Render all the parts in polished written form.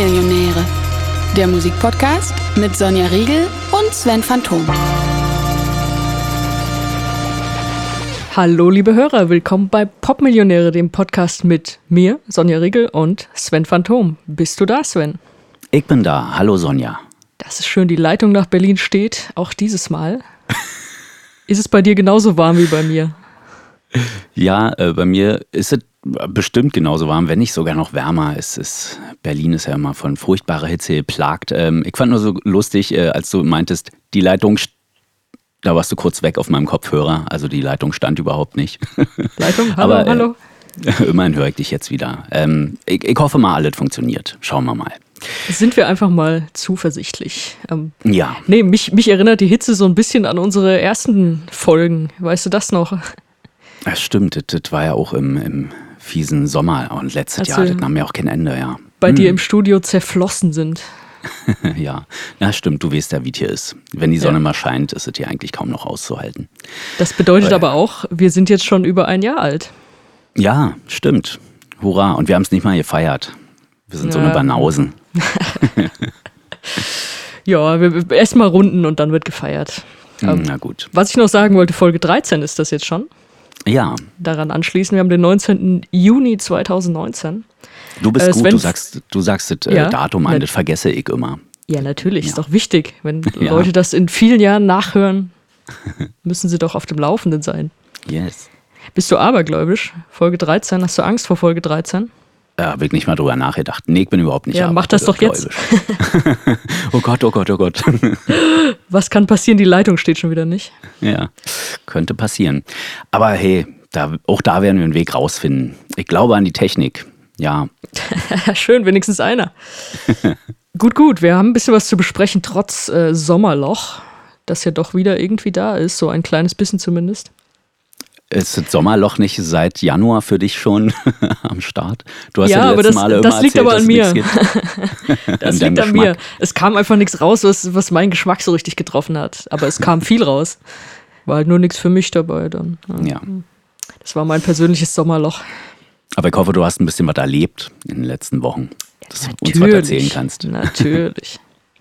Popmillionäre, der Musikpodcast mit Sonja Riegel und Sven Phantom. Hallo liebe Hörer, willkommen bei Popmillionäre, dem Podcast mit mir, Sonja Riegel und Sven Phantom. Bist du da, Sven? Ich bin da. Hallo Sonja. Das ist schön, die Leitung nach Berlin steht, auch dieses Mal. Ist es bei dir genauso warm wie bei mir? Ja, bei mir ist es bestimmt genauso warm, wenn nicht sogar noch wärmer. Berlin ist ja immer von furchtbarer Hitze geplagt. Ich fand nur so lustig, als du meintest, die Leitung, da warst du kurz weg auf meinem Kopfhörer. Also die Leitung stand überhaupt nicht. Leitung, hallo, Aber, hallo. Immerhin höre ich dich jetzt wieder. Ich hoffe mal, alles funktioniert. Schauen wir mal. Sind wir einfach mal zuversichtlich. Ja. Nee, mich erinnert die Hitze so ein bisschen an unsere ersten Folgen. Weißt du das noch? Das stimmt, das war ja auch im fiesen Sommer und letztes Jahr, das nahm ja auch kein Ende, ja. Bei dir im Studio zerflossen sind. Ja, stimmt, du weißt ja, wie es hier ist. Wenn die Sonne mal scheint, ist es hier eigentlich kaum noch auszuhalten. Das bedeutet aber auch, wir sind jetzt schon über ein Jahr alt. Ja, stimmt. Hurra, und wir haben es nicht mal gefeiert. Wir sind so eine Banausen. Ja, wir erst mal runden und dann wird gefeiert. Na gut. Was ich noch sagen wollte, Folge 13 ist das jetzt schon. Ja. Daran anschließen, wir haben den 19. Juni 2019. Du bist gut, Sven, du sagst das Datum an, das vergesse ich immer. Ja, natürlich, ist doch wichtig. Wenn Leute das in vielen Jahren nachhören, müssen sie doch auf dem Laufenden sein. Yes. Bist du abergläubisch? Folge 13, hast du Angst vor Folge 13? Habe ich nicht mal drüber nachgedacht. Nee, ich bin überhaupt nicht mach das doch jetzt. Oh Gott, oh Gott, oh Gott. Was kann passieren? Die Leitung steht schon wieder nicht. Ja, könnte passieren. Aber hey, auch da werden wir einen Weg rausfinden. Ich glaube an die Technik, ja. Schön, wenigstens einer. Gut, wir haben ein bisschen was zu besprechen, trotz Sommerloch, das ja doch wieder irgendwie da ist, so ein kleines bisschen zumindest. Ist das Sommerloch nicht seit Januar für dich schon am Start? Du hast ja die letzten Male immer das liegt erzählt, aber an mir. Das liegt an mir. Geschmack. Es kam einfach nichts raus, was meinen Geschmack so richtig getroffen hat. Aber es kam viel raus. War halt nur nichts für mich dabei dann. Ja. Das war mein persönliches Sommerloch. Aber ich hoffe, du hast ein bisschen was erlebt in den letzten Wochen, dass du uns was erzählen kannst. Natürlich.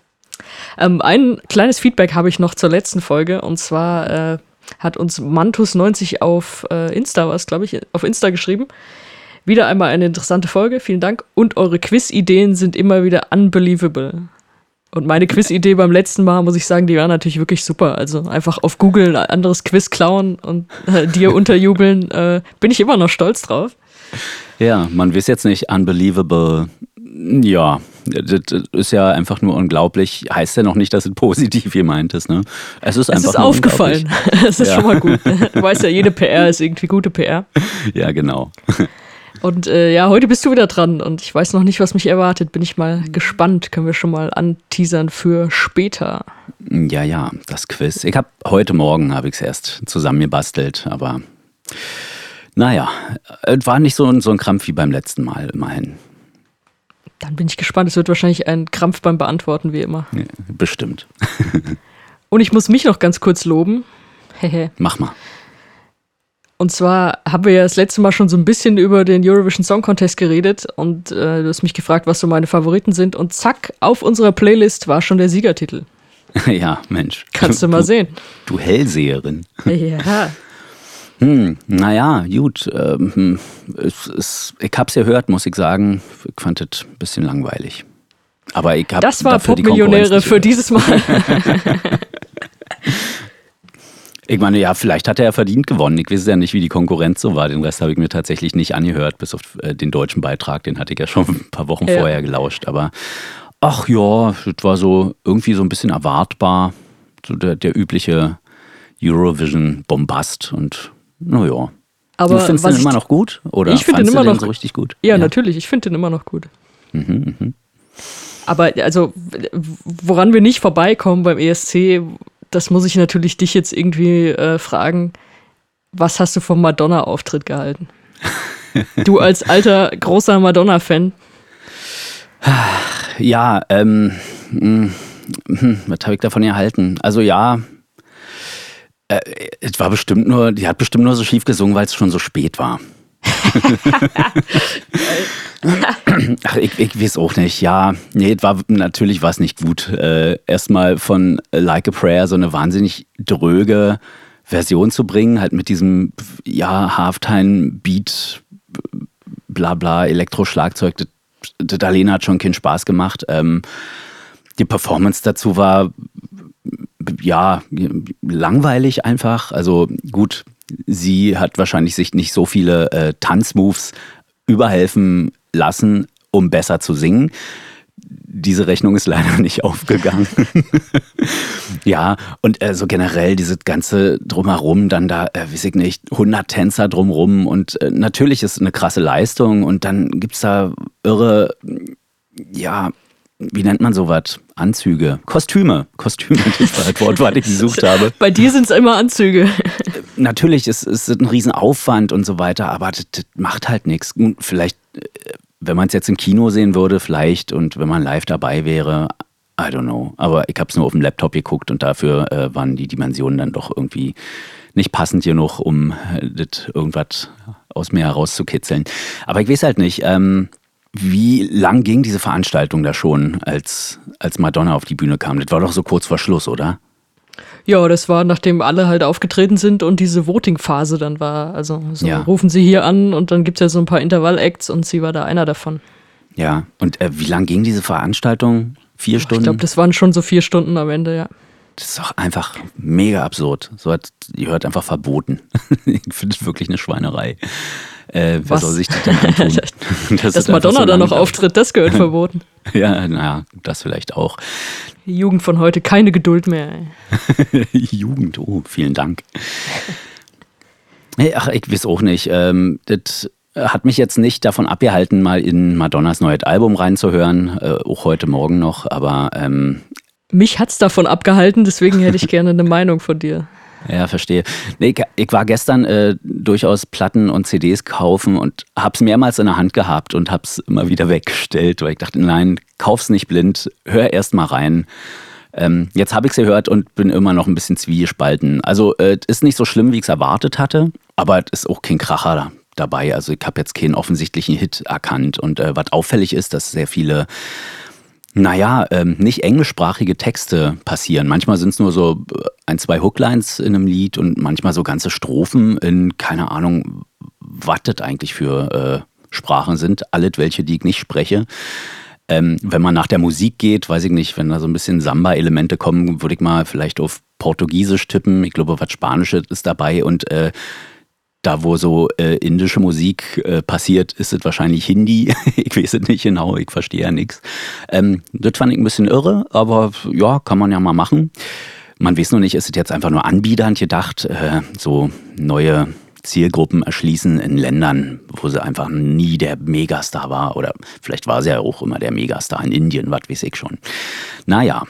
Ein kleines Feedback habe ich noch zur letzten Folge. Und zwar hat uns Mantus90 auf Insta geschrieben. Wieder einmal eine interessante Folge, vielen Dank. Und eure Quiz-Ideen sind immer wieder unbelievable. Und meine Quiz-Idee beim letzten Mal, muss ich sagen, die war natürlich wirklich super. Also einfach auf Google ein anderes Quiz klauen und dir unterjubeln, bin ich immer noch stolz drauf. Ja, man weiß jetzt nicht, unbelievable, ja, das ist ja einfach nur unglaublich. Heißt ja noch nicht, dass es positiv gemeint ist, ne? Es ist einfach nur aufgefallen. Das ist schon mal gut. Du weißt ja, jede PR ist irgendwie gute PR. Ja, genau. Und heute bist du wieder dran und ich weiß noch nicht, was mich erwartet. Bin ich mal gespannt. Können wir schon mal anteasern für später. Ja, das Quiz. Heute Morgen habe ich es erst zusammengebastelt, aber naja, es war nicht so ein Krampf wie beim letzten Mal, immerhin. Dann bin ich gespannt. Es wird wahrscheinlich ein Krampf beim Beantworten, wie immer. Ja, bestimmt. Und ich muss mich noch ganz kurz loben. Mach mal. Und zwar haben wir ja das letzte Mal schon so ein bisschen über den Eurovision Song Contest geredet und du hast mich gefragt, was so meine Favoriten sind. Und zack, auf unserer Playlist war schon der Siegertitel. Ja, Mensch. Kannst du mal sehen. Du Hellseherin. Ja. Naja, gut. Ich hab's gehört, muss ich sagen. Ich fand es ein bisschen langweilig. Aber ich habe das war Popmillionäre für dieses Mal. Ich meine, ja, vielleicht hat er ja verdient gewonnen. Ich weiß ja nicht, wie die Konkurrenz so war. Den Rest habe ich mir tatsächlich nicht angehört, bis auf den deutschen Beitrag. Den hatte ich ja schon ein paar Wochen vorher gelauscht. Aber ach ja, das war so irgendwie so ein bisschen erwartbar. So der übliche Eurovision-Bombast und naja. Aber du findest den immer noch gut? Oder ich finde den immer noch so richtig gut? Ja, natürlich. Ich finde den immer noch gut. Aber also, woran wir nicht vorbeikommen beim ESC, das muss ich natürlich dich jetzt irgendwie fragen. Was hast du vom Madonna-Auftritt gehalten? Du als alter, großer Madonna-Fan. Ja, was habe ich davon gehalten? Also ja, es war die hat bestimmt nur so schief gesungen, weil es schon so spät war. Ach, ich weiß auch nicht. Ja, nee, natürlich war es nicht gut. Erstmal von Like a Prayer so eine wahnsinnig dröge Version zu bringen, halt mit diesem, ja, Halftime-Beat, bla bla, Elektroschlagzeug. Das alleine hat schon keinen Spaß gemacht. Die Performance dazu war, ja, langweilig einfach. Also gut, sie hat wahrscheinlich sich nicht so viele Tanzmoves überhelfen lassen, um besser zu singen. Diese Rechnung ist leider nicht aufgegangen. Ja, und so generell dieses ganze Drumherum, dann da, weiß ich nicht, 100 Tänzer drumherum und natürlich ist eine krasse Leistung und dann gibt es da irre, ja, wie nennt man sowas? Anzüge. Kostüme, das war das Wort, was ich gesucht habe. Bei dir sind es immer Anzüge. Natürlich ist ein Riesenaufwand und so weiter, aber das macht halt nichts. Vielleicht, wenn man es jetzt im Kino sehen würde, vielleicht, und wenn man live dabei wäre, I don't know. Aber ich habe es nur auf dem Laptop geguckt und dafür waren die Dimensionen dann doch irgendwie nicht passend genug, um das irgendwas aus mir herauszukitzeln. Aber ich weiß halt nicht, wie lang ging diese Veranstaltung da schon, als Madonna auf die Bühne kam? Das war doch so kurz vor Schluss, oder? Ja, das war, nachdem alle halt aufgetreten sind und diese Voting-Phase dann war. Also so Ja. rufen sie hier an und dann gibt es ja so ein paar Intervall-Acts und sie war da einer davon. Ja, und wie lang ging diese Veranstaltung? 4 Stunden? Ich glaube, das waren schon so 4 Stunden am Ende, ja. Das ist doch einfach mega absurd. So hat die hört einfach verboten. Ich finde es wirklich eine Schweinerei. Wer Was? soll sich das denn antun? Dass Madonna da noch auftritt, das gehört verboten. Ja, naja, das vielleicht auch. Die Jugend von heute, keine Geduld mehr. Ey. Jugend, oh, vielen Dank. Ach, ich weiß auch nicht. Das hat mich jetzt nicht davon abgehalten, mal in Madonnas neues Album reinzuhören, auch heute Morgen noch, aber Mich hat's davon abgehalten, deswegen hätte ich gerne eine Meinung von dir. ja, verstehe. Nee, ich war gestern durchaus Platten und CDs kaufen und hab's mehrmals in der Hand gehabt und hab's immer wieder weggestellt, weil ich dachte, nein, kauf's nicht blind, hör erst mal rein. Jetzt habe ich es gehört und bin immer noch ein bisschen zwiegespalten. Also es ist nicht so schlimm, wie ich es erwartet hatte, aber es ist auch kein Kracher dabei. Also ich habe jetzt keinen offensichtlichen Hit erkannt und was auffällig ist, dass sehr viele nicht englischsprachige Texte passieren. Manchmal sind es nur so 1, 2 Hooklines in einem Lied und manchmal so ganze Strophen in, keine Ahnung, was das eigentlich für Sprachen sind. Alles welche, die ich nicht spreche. Wenn man nach der Musik geht, weiß ich nicht, wenn da so ein bisschen Samba-Elemente kommen, würde ich mal vielleicht auf Portugiesisch tippen. Ich glaube, was Spanisches ist dabei und da, wo so indische Musik passiert, ist es wahrscheinlich Hindi. Ich weiß es nicht genau, ich verstehe ja nichts. Das fand ich ein bisschen irre, aber ja, kann man ja mal machen. Man weiß nur nicht, ist es jetzt einfach nur anbiedernd gedacht, so neue Zielgruppen erschließen in Ländern, wo sie einfach nie der Megastar war. Oder vielleicht war sie ja auch immer der Megastar in Indien, was weiß ich schon. Naja.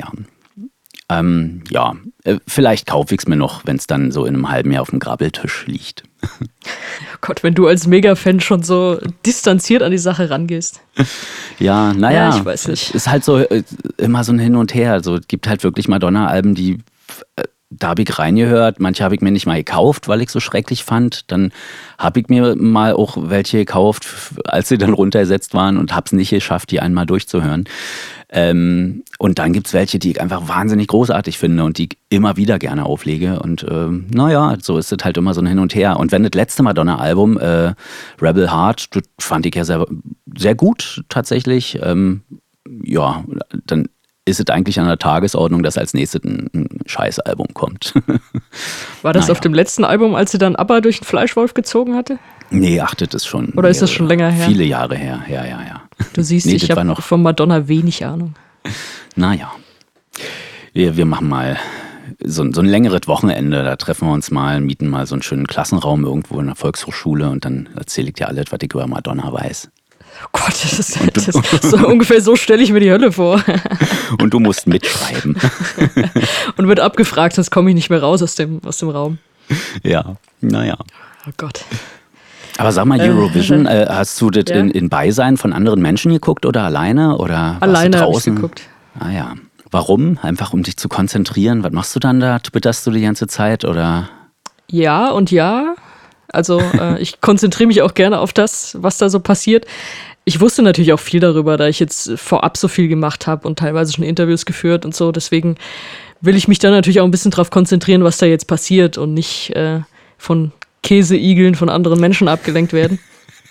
Vielleicht kaufe ich es mir noch, wenn es dann so in einem halben Jahr auf dem Grabbeltisch liegt. Oh Gott, wenn du als Mega-Fan schon so distanziert an die Sache rangehst. Ja, Ja, ich weiß nicht. Ist halt so immer so ein Hin und Her. Also, es gibt halt wirklich Madonna-Alben, die da habe ich reingehört. Manche habe ich mir nicht mal gekauft, weil ich so schrecklich fand. Dann habe ich mir mal auch welche gekauft, als sie dann runtergesetzt waren und habe es nicht geschafft, die einmal durchzuhören. Und dann gibt es welche, die ich einfach wahnsinnig großartig finde und die ich immer wieder gerne auflege. Und so ist es halt immer so ein Hin und Her. Und wenn das letzte Madonna-Album, Rebel Heart, das fand ich ja sehr, sehr gut tatsächlich, dann ist es eigentlich an der Tagesordnung, dass als nächstes ein Scheißalbum kommt. War das auf dem letzten Album, als sie dann ABBA durch den Fleischwolf gezogen hatte? Nee, ach, das ist schon... Oder ist das schon länger her? Viele Jahre her, ja. Du siehst, Nee, ich das war habe noch- von Madonna wenig Ahnung. Naja, wir machen mal so ein längeres Wochenende, da treffen wir uns mal, mieten mal so einen schönen Klassenraum irgendwo in der Volkshochschule und dann erzähle ich dir alles, was ich über Madonna weiß. Oh Gott, das ist so ungefähr so stelle ich mir die Hölle vor. Und du musst mitschreiben. Und wird abgefragt, sonst komme ich nicht mehr raus aus dem Raum. Ja, naja. Oh Gott. Aber sag mal, Eurovision, hast du das Ja. in Beisein von anderen Menschen geguckt oder alleine? Oder warst Alleine du habe ich draußen? geguckt. Ah ja. Warum? Einfach um dich zu konzentrieren. Was machst du dann da? Twitterst du die ganze Zeit oder? Ja und ja. Also ich konzentriere mich auch gerne auf das, was da so passiert. ich wusste natürlich auch viel darüber, da ich jetzt vorab so viel gemacht habe und teilweise schon Interviews geführt und so. Deswegen will ich mich da natürlich auch ein bisschen drauf konzentrieren, was da jetzt passiert und nicht von Käseigeln von anderen Menschen abgelenkt werden.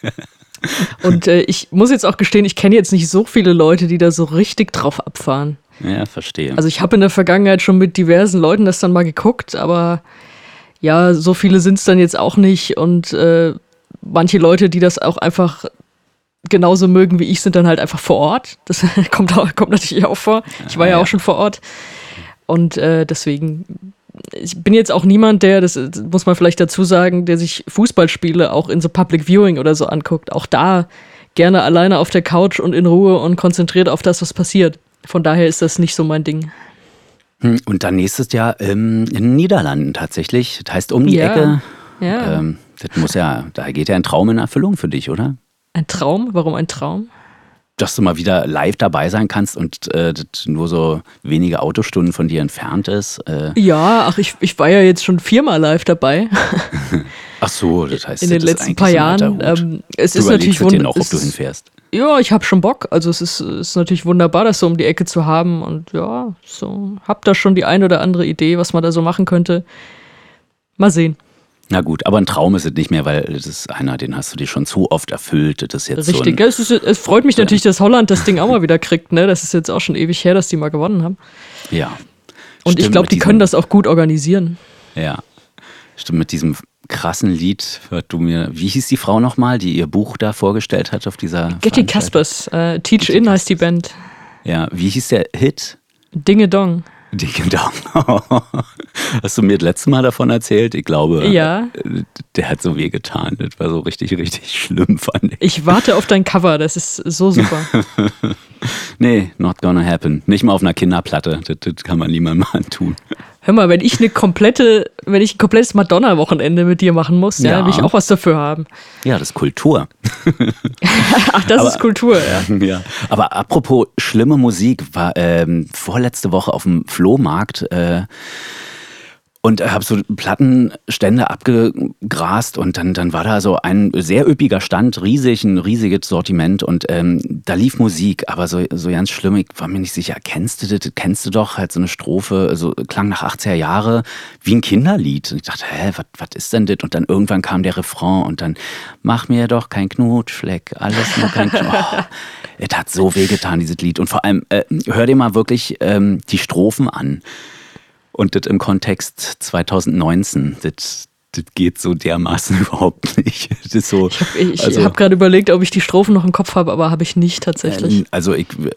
Und ich muss jetzt auch gestehen, ich kenne jetzt nicht so viele Leute, die da so richtig drauf abfahren. Ja, verstehe. Also ich habe in der Vergangenheit schon mit diversen Leuten das dann mal geguckt, aber ja, so viele sind es dann jetzt auch nicht. Und manche Leute, die das auch einfach genauso mögen wie ich, sind dann halt einfach vor Ort. Das kommt natürlich auch vor. Ich war ja auch schon vor Ort. Und deswegen, ich bin jetzt auch niemand, das muss man vielleicht dazu sagen, der sich Fußballspiele auch in so Public Viewing oder so anguckt. Auch da gerne alleine auf der Couch und in Ruhe und konzentriert auf das, was passiert. Von daher ist das nicht so mein Ding. Und dann nächstes Jahr in den Niederlanden tatsächlich. Das heißt um die Ecke. Ja. Da geht ja ein Traum in Erfüllung für dich, oder? Ein Traum? Warum ein Traum? Dass du mal wieder live dabei sein kannst und das nur so wenige Autostunden von dir entfernt ist. Ja, ich war ja jetzt schon 4-mal live dabei. Ach so, das heißt, in den letzten paar Jahren. Es ist natürlich wunderbar, ob du hinfährst. Ja, ich habe schon Bock. Also es ist natürlich wunderbar, das so um die Ecke zu haben. Und ja, so hab da schon die ein oder andere Idee, was man da so machen könnte. Mal sehen. Na gut, aber ein Traum ist es nicht mehr, weil das ist einer, den hast du dir schon zu oft erfüllt. Das ist jetzt richtig, so es freut mich natürlich, dass Holland das Ding auch mal wieder kriegt. Ne? Das ist jetzt auch schon ewig her, dass die mal gewonnen haben. Ja. Und ich glaube, die können das auch gut organisieren. Ja, stimmt, mit diesem krassen Lied, wie hieß die Frau nochmal, die ihr Buch da vorgestellt hat auf dieser Getty Caspers, Teach In heißt die Band. Ja, wie hieß der Hit? Dinge Dong. Dinge Dong. Hast du mir das letzte Mal davon erzählt? Ich glaube, ja. Der hat so wehgetan. Das war so richtig, richtig schlimm, fand ich. Ich warte auf dein Cover, das ist so super. Nee, not gonna happen. Nicht mal auf einer Kinderplatte. Das kann man niemandem antun. Hör mal, wenn ich ein komplettes Madonna-Wochenende mit dir machen muss, ja, will ich auch was dafür haben. Ja, das ist Kultur. Ach, das ist Kultur, ja. Ja. Aber apropos schlimme Musik, war vorletzte Woche auf dem Flohmarkt und habe so Plattenstände abgegrast und dann war da so ein sehr üppiger Stand, ein riesiges Sortiment und da lief Musik, aber so ganz schlimm, ich war mir nicht sicher, kennst du das? Kennst du doch, halt so eine Strophe, so klang nach 80er Jahre wie ein Kinderlied. Und ich dachte, was ist denn das? Und dann irgendwann kam der Refrain und dann, mach mir doch kein Knutschfleck, alles nur kein Knutschfleck. Es hat so wehgetan, dieses Lied. Und vor allem, hör dir mal wirklich die Strophen an. Und das im Kontext 2019, das geht so dermaßen überhaupt nicht. Das ist so, ich habe gerade überlegt, ob ich die Strophen noch im Kopf habe, aber habe ich nicht tatsächlich. Also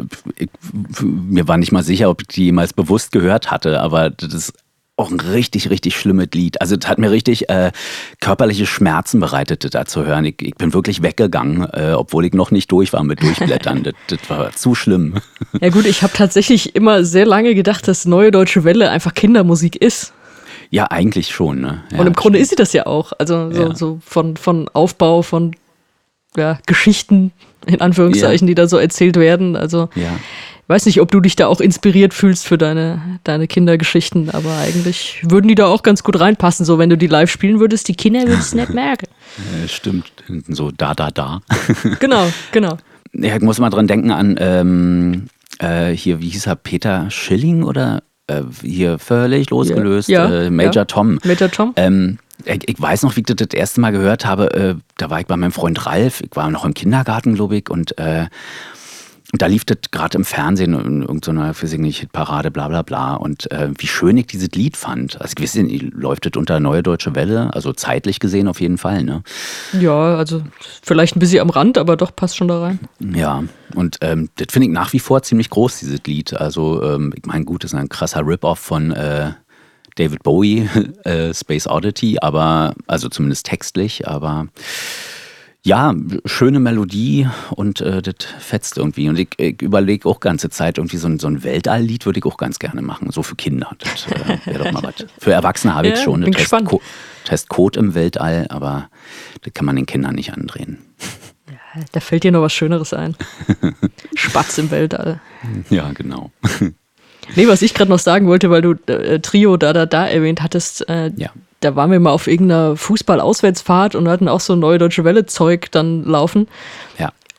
mir war nicht mal sicher, ob ich die jemals bewusst gehört hatte, aber das ist auch ein richtig, richtig schlimmes Lied. Also es hat mir richtig körperliche Schmerzen bereitet, das da zu hören. Ich bin wirklich weggegangen, obwohl ich noch nicht durch war mit Durchblättern. das war zu schlimm. Ja gut, ich habe tatsächlich immer sehr lange gedacht, dass Neue Deutsche Welle einfach Kindermusik ist. Ja, eigentlich schon. Ne? Ja, und im Grunde ist sie das ja auch. Also so von Aufbau, von Geschichten, in Anführungszeichen, die da so erzählt werden. Also ich weiß nicht, ob du dich da auch inspiriert fühlst für deine Kindergeschichten, aber eigentlich würden die da auch ganz gut reinpassen. So, wenn du die live spielen würdest, die Kinder würden es nicht merken. Stimmt, so da. Genau. Ja, ich muss mal dran denken an, hier, wie hieß er, Peter Schilling oder hier völlig losgelöst, Major Tom. Major Tom? Ich weiß noch, wie ich das erste Mal gehört habe, da war ich bei meinem Freund Ralf, ich war noch im Kindergarten, glaube ich, und da lief das gerade im Fernsehen in irgendeiner, weiß ich nicht, Hitparade, bla bla bla. Und wie schön ich dieses Lied fand. Also ich weiß nicht, läuft das unter Neue Deutsche Welle? Also zeitlich gesehen auf jeden Fall, ne? Ja, also vielleicht ein bisschen am Rand, aber doch passt schon da rein. Ja, und das finde ich nach wie vor ziemlich groß, dieses Lied. Also ich meine, gut, das ist ein krasser Rip-Off von David Bowie, Space Oddity, aber, also zumindest textlich, aber ja, schöne Melodie und das fetzt irgendwie. Und ich überlege auch ganze Zeit, irgendwie so ein Weltall-Lied würde ich auch ganz gerne machen, so für Kinder. Das wäre doch mal was. Für Erwachsene habe ich es schon. Das heißt Code im Weltall, aber das kann man den Kindern nicht andrehen. Ja, da fällt dir noch was Schöneres ein. Spatz im Weltall. Ja, genau. Nee, was ich gerade noch sagen wollte, weil du Trio da erwähnt hattest, da waren wir mal auf irgendeiner Fußball-Auswärtsfahrt und hatten auch so Neue Deutsche Welle-Zeug dann laufen. Ja.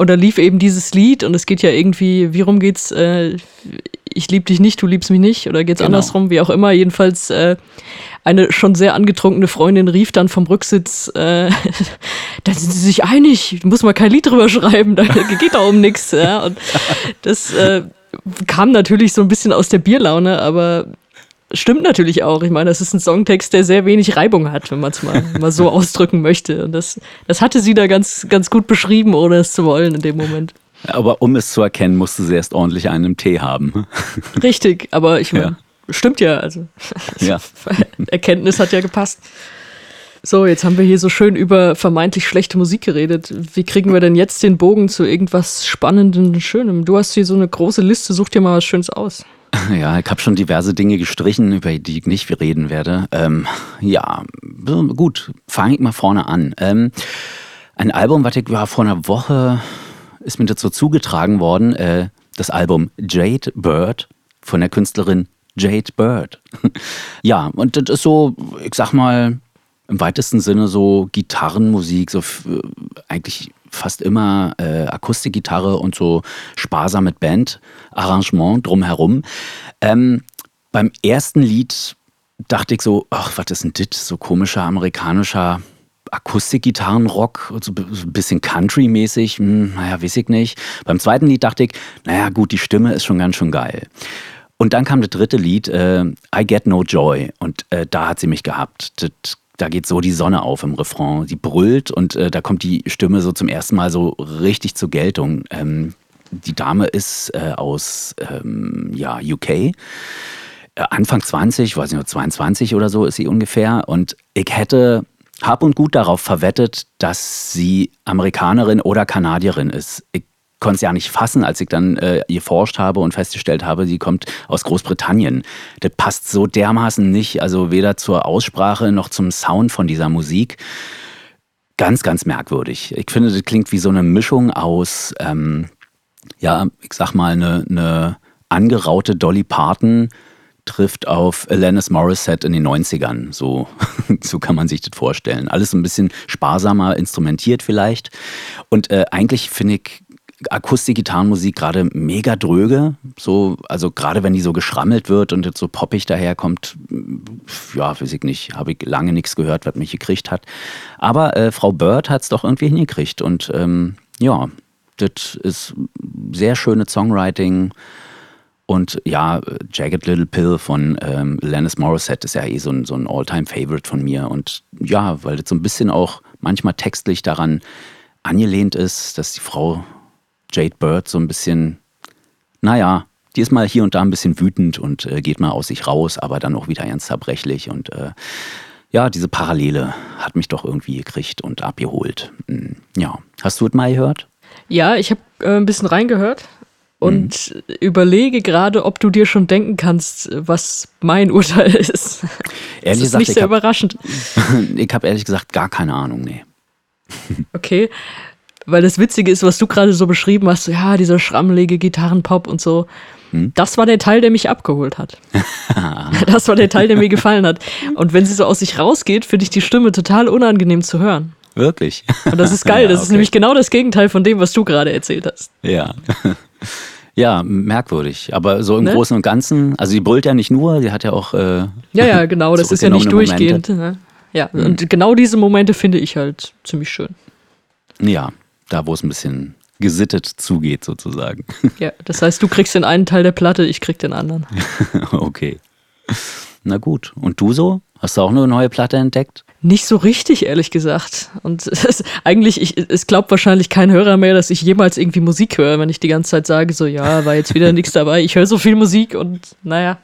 Und da lief eben dieses Lied und es geht ja irgendwie, wie rum geht's? Ich lieb dich nicht, du liebst mich nicht. Oder geht's andersrum, wie auch immer. Jedenfalls eine schon sehr angetrunkene Freundin rief dann vom Rücksitz, da sind sie sich einig, muss mal kein Lied drüber schreiben, da geht doch um nichts. Ja. Und das kam natürlich so ein bisschen aus der Bierlaune, aber stimmt natürlich auch. Ich meine, das ist ein Songtext, der sehr wenig Reibung hat, wenn man es mal so ausdrücken möchte. Und das hatte sie da ganz, ganz gut beschrieben, ohne es zu wollen in dem Moment. Aber um es zu erkennen, musste sie erst ordentlich einen im Tee haben. Richtig, aber ich meine, stimmt ja. Also ja. Erkenntnis hat ja gepasst. So, jetzt haben wir hier so schön über vermeintlich schlechte Musik geredet. Wie kriegen wir denn jetzt den Bogen zu irgendwas Spannendem, Schönem? Du hast hier so eine große Liste, such dir mal was Schönes aus. Ja, ich habe schon diverse Dinge gestrichen, über die ich nicht reden werde. Ja, gut, fange ich mal vorne an. Ein Album, was ich vor einer Woche ist mir dazu zugetragen worden, das Album Jade Bird von der Künstlerin Jade Bird. Ja, und das ist so, ich sag mal, im weitesten Sinne so Gitarrenmusik, so eigentlich fast immer Akustikgitarre und so sparsam mit Band-Arrangement drumherum. Beim ersten Lied dachte ich so, ach, was ist denn das? So komischer amerikanischer Akustikgitarrenrock, so ein bisschen Country-mäßig, naja, weiß ich nicht. Beim zweiten Lied dachte ich, naja gut, die Stimme ist schon ganz schön geil. Und dann kam das dritte Lied, I Get No Joy, und da hat sie mich gehabt. Da geht so die Sonne auf im Refrain. Sie brüllt und da kommt die Stimme so zum ersten Mal so richtig zur Geltung. Die Dame ist aus UK. Anfang 20, weiß nicht, nur 22 oder so ist sie ungefähr. Und ich hätte hab und gut darauf verwettet, dass sie Amerikanerin oder Kanadierin ist. Ich konnte es ja nicht fassen, als ich dann geforscht habe und festgestellt habe, sie kommt aus Großbritannien. Das passt so dermaßen nicht, also weder zur Aussprache noch zum Sound von dieser Musik. Ganz, ganz merkwürdig. Ich finde, das klingt wie so eine Mischung aus, ich sag mal, eine angeraute Dolly Parton trifft auf Alanis Morissette in den 90ern. So kann man sich das vorstellen. Alles ein bisschen sparsamer instrumentiert vielleicht. Und eigentlich finde ich Akustik-Gitarrenmusik gerade mega dröge. So, also gerade wenn die so geschrammelt wird und jetzt so poppig daherkommt, ja, weiß ich nicht, habe ich lange nichts gehört, was mich gekriegt hat. Aber Frau Bird hat es doch irgendwie hingekriegt. Und das ist sehr schönes Songwriting. Und ja, Jagged Little Pill von Alanis Morissette ist ja so ein All-Time-Favorite von mir. Und ja, weil das so ein bisschen auch manchmal textlich daran angelehnt ist, dass die Frau Jade Bird so ein bisschen, naja, die ist mal hier und da ein bisschen wütend und geht mal aus sich raus, aber dann auch wieder ganz zerbrechlich. Und diese Parallele hat mich doch irgendwie gekriegt und abgeholt. Ja, hast du es mal gehört? Ja, ich habe ein bisschen reingehört. Und überlege gerade, ob du dir schon denken kannst, was mein Urteil ist. Das ist nicht sehr überraschend. Ich habe ehrlich gesagt gar keine Ahnung, nee. Okay, weil das Witzige ist, was du gerade so beschrieben hast, so, ja, dieser schrammelige Gitarrenpop und so, das war der Teil, der mich abgeholt hat. Das war der Teil, der mir gefallen hat. Und wenn sie so aus sich rausgeht, finde ich die Stimme total unangenehm zu hören. Wirklich? Und das ist geil, das ist nämlich genau das Gegenteil von dem, was du gerade erzählt hast. Ja. Ja, merkwürdig. Aber so im Großen und Ganzen, also sie brüllt ja nicht nur, sie hat ja auch ja, genau, das ist ja nicht durchgehend. Ne? Ja, und genau diese Momente finde ich halt ziemlich schön. Ja, da wo es ein bisschen gesittet zugeht sozusagen. Ja, das heißt, du kriegst den einen Teil der Platte, ich krieg den anderen. Okay. Na gut. Und du so? Hast du auch eine neue Platte entdeckt? Nicht so richtig, ehrlich gesagt. Und es glaubt wahrscheinlich kein Hörer mehr, dass ich jemals irgendwie Musik höre, wenn ich die ganze Zeit sage, so, ja, war jetzt wieder nichts dabei. Ich höre so viel Musik und naja.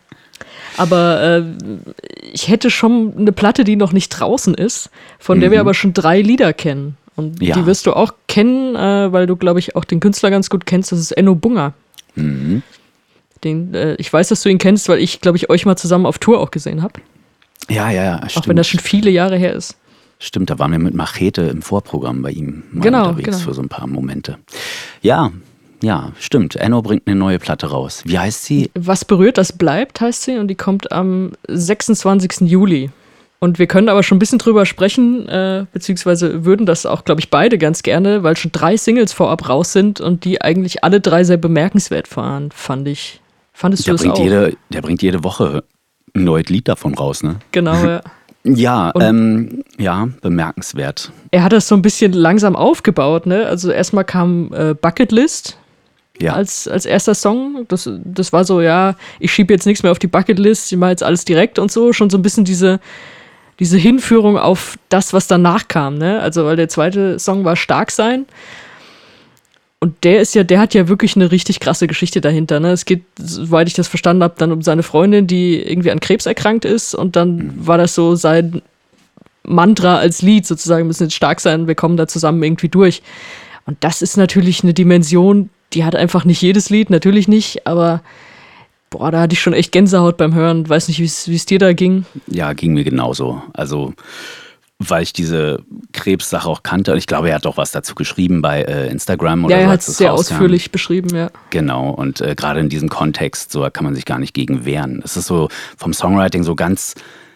Aber ich hätte schon eine Platte, die noch nicht draußen ist, von der wir aber schon 3 Lieder kennen. Und die wirst du auch kennen, weil du, glaube ich, auch den Künstler ganz gut kennst. Das ist Enno Bunga. Mhm. Ich weiß, dass du ihn kennst, weil ich, glaube ich, euch mal zusammen auf Tour auch gesehen habe. Ja, stimmt. Auch wenn das schon viele Jahre her ist. Stimmt, da waren wir mit Machete im Vorprogramm bei ihm unterwegs für so ein paar Momente. Ja, stimmt. Enno bringt eine neue Platte raus. Wie heißt sie? Was berührt, das bleibt, heißt sie. Und die kommt am 26. Juli. Und wir können aber schon ein bisschen drüber sprechen, beziehungsweise würden das auch, glaube ich, beide ganz gerne, weil schon 3 Singles vorab raus sind und die eigentlich alle 3 sehr bemerkenswert waren, fand ich. Fandest du das auch? Der bringt jede Woche ein neues Lied davon raus, ne? Genau, ja. Ja, ja, bemerkenswert. Er hat das so ein bisschen langsam aufgebaut, ne? Also erstmal kam Bucket List als erster Song. Das war so, ja, ich schiebe jetzt nichts mehr auf die Bucketlist, ich mache jetzt alles direkt und so. Schon so ein bisschen diese Hinführung auf das, was danach kam, ne? Also, weil der zweite Song war Stark sein. Und der hat ja wirklich eine richtig krasse Geschichte dahinter, ne? Es geht, soweit ich das verstanden habe, dann um seine Freundin, die irgendwie an Krebs erkrankt ist. Und dann war das so sein Mantra als Lied sozusagen, wir müssen jetzt stark sein, wir kommen da zusammen irgendwie durch. Und das ist natürlich eine Dimension, die hat einfach nicht jedes Lied, natürlich nicht, aber boah, da hatte ich schon echt Gänsehaut beim Hören. Weiß nicht, wie es dir da ging. Ja, ging mir genauso. Also, weil ich diese Krebssache auch kannte. Und ich glaube, er hat auch was dazu geschrieben bei Instagram oder so. Ja, er hat es sehr ausführlich beschrieben, ja. Genau, und gerade in diesem Kontext, so kann man sich gar nicht gegen wehren. Es ist so vom Songwriting so ganz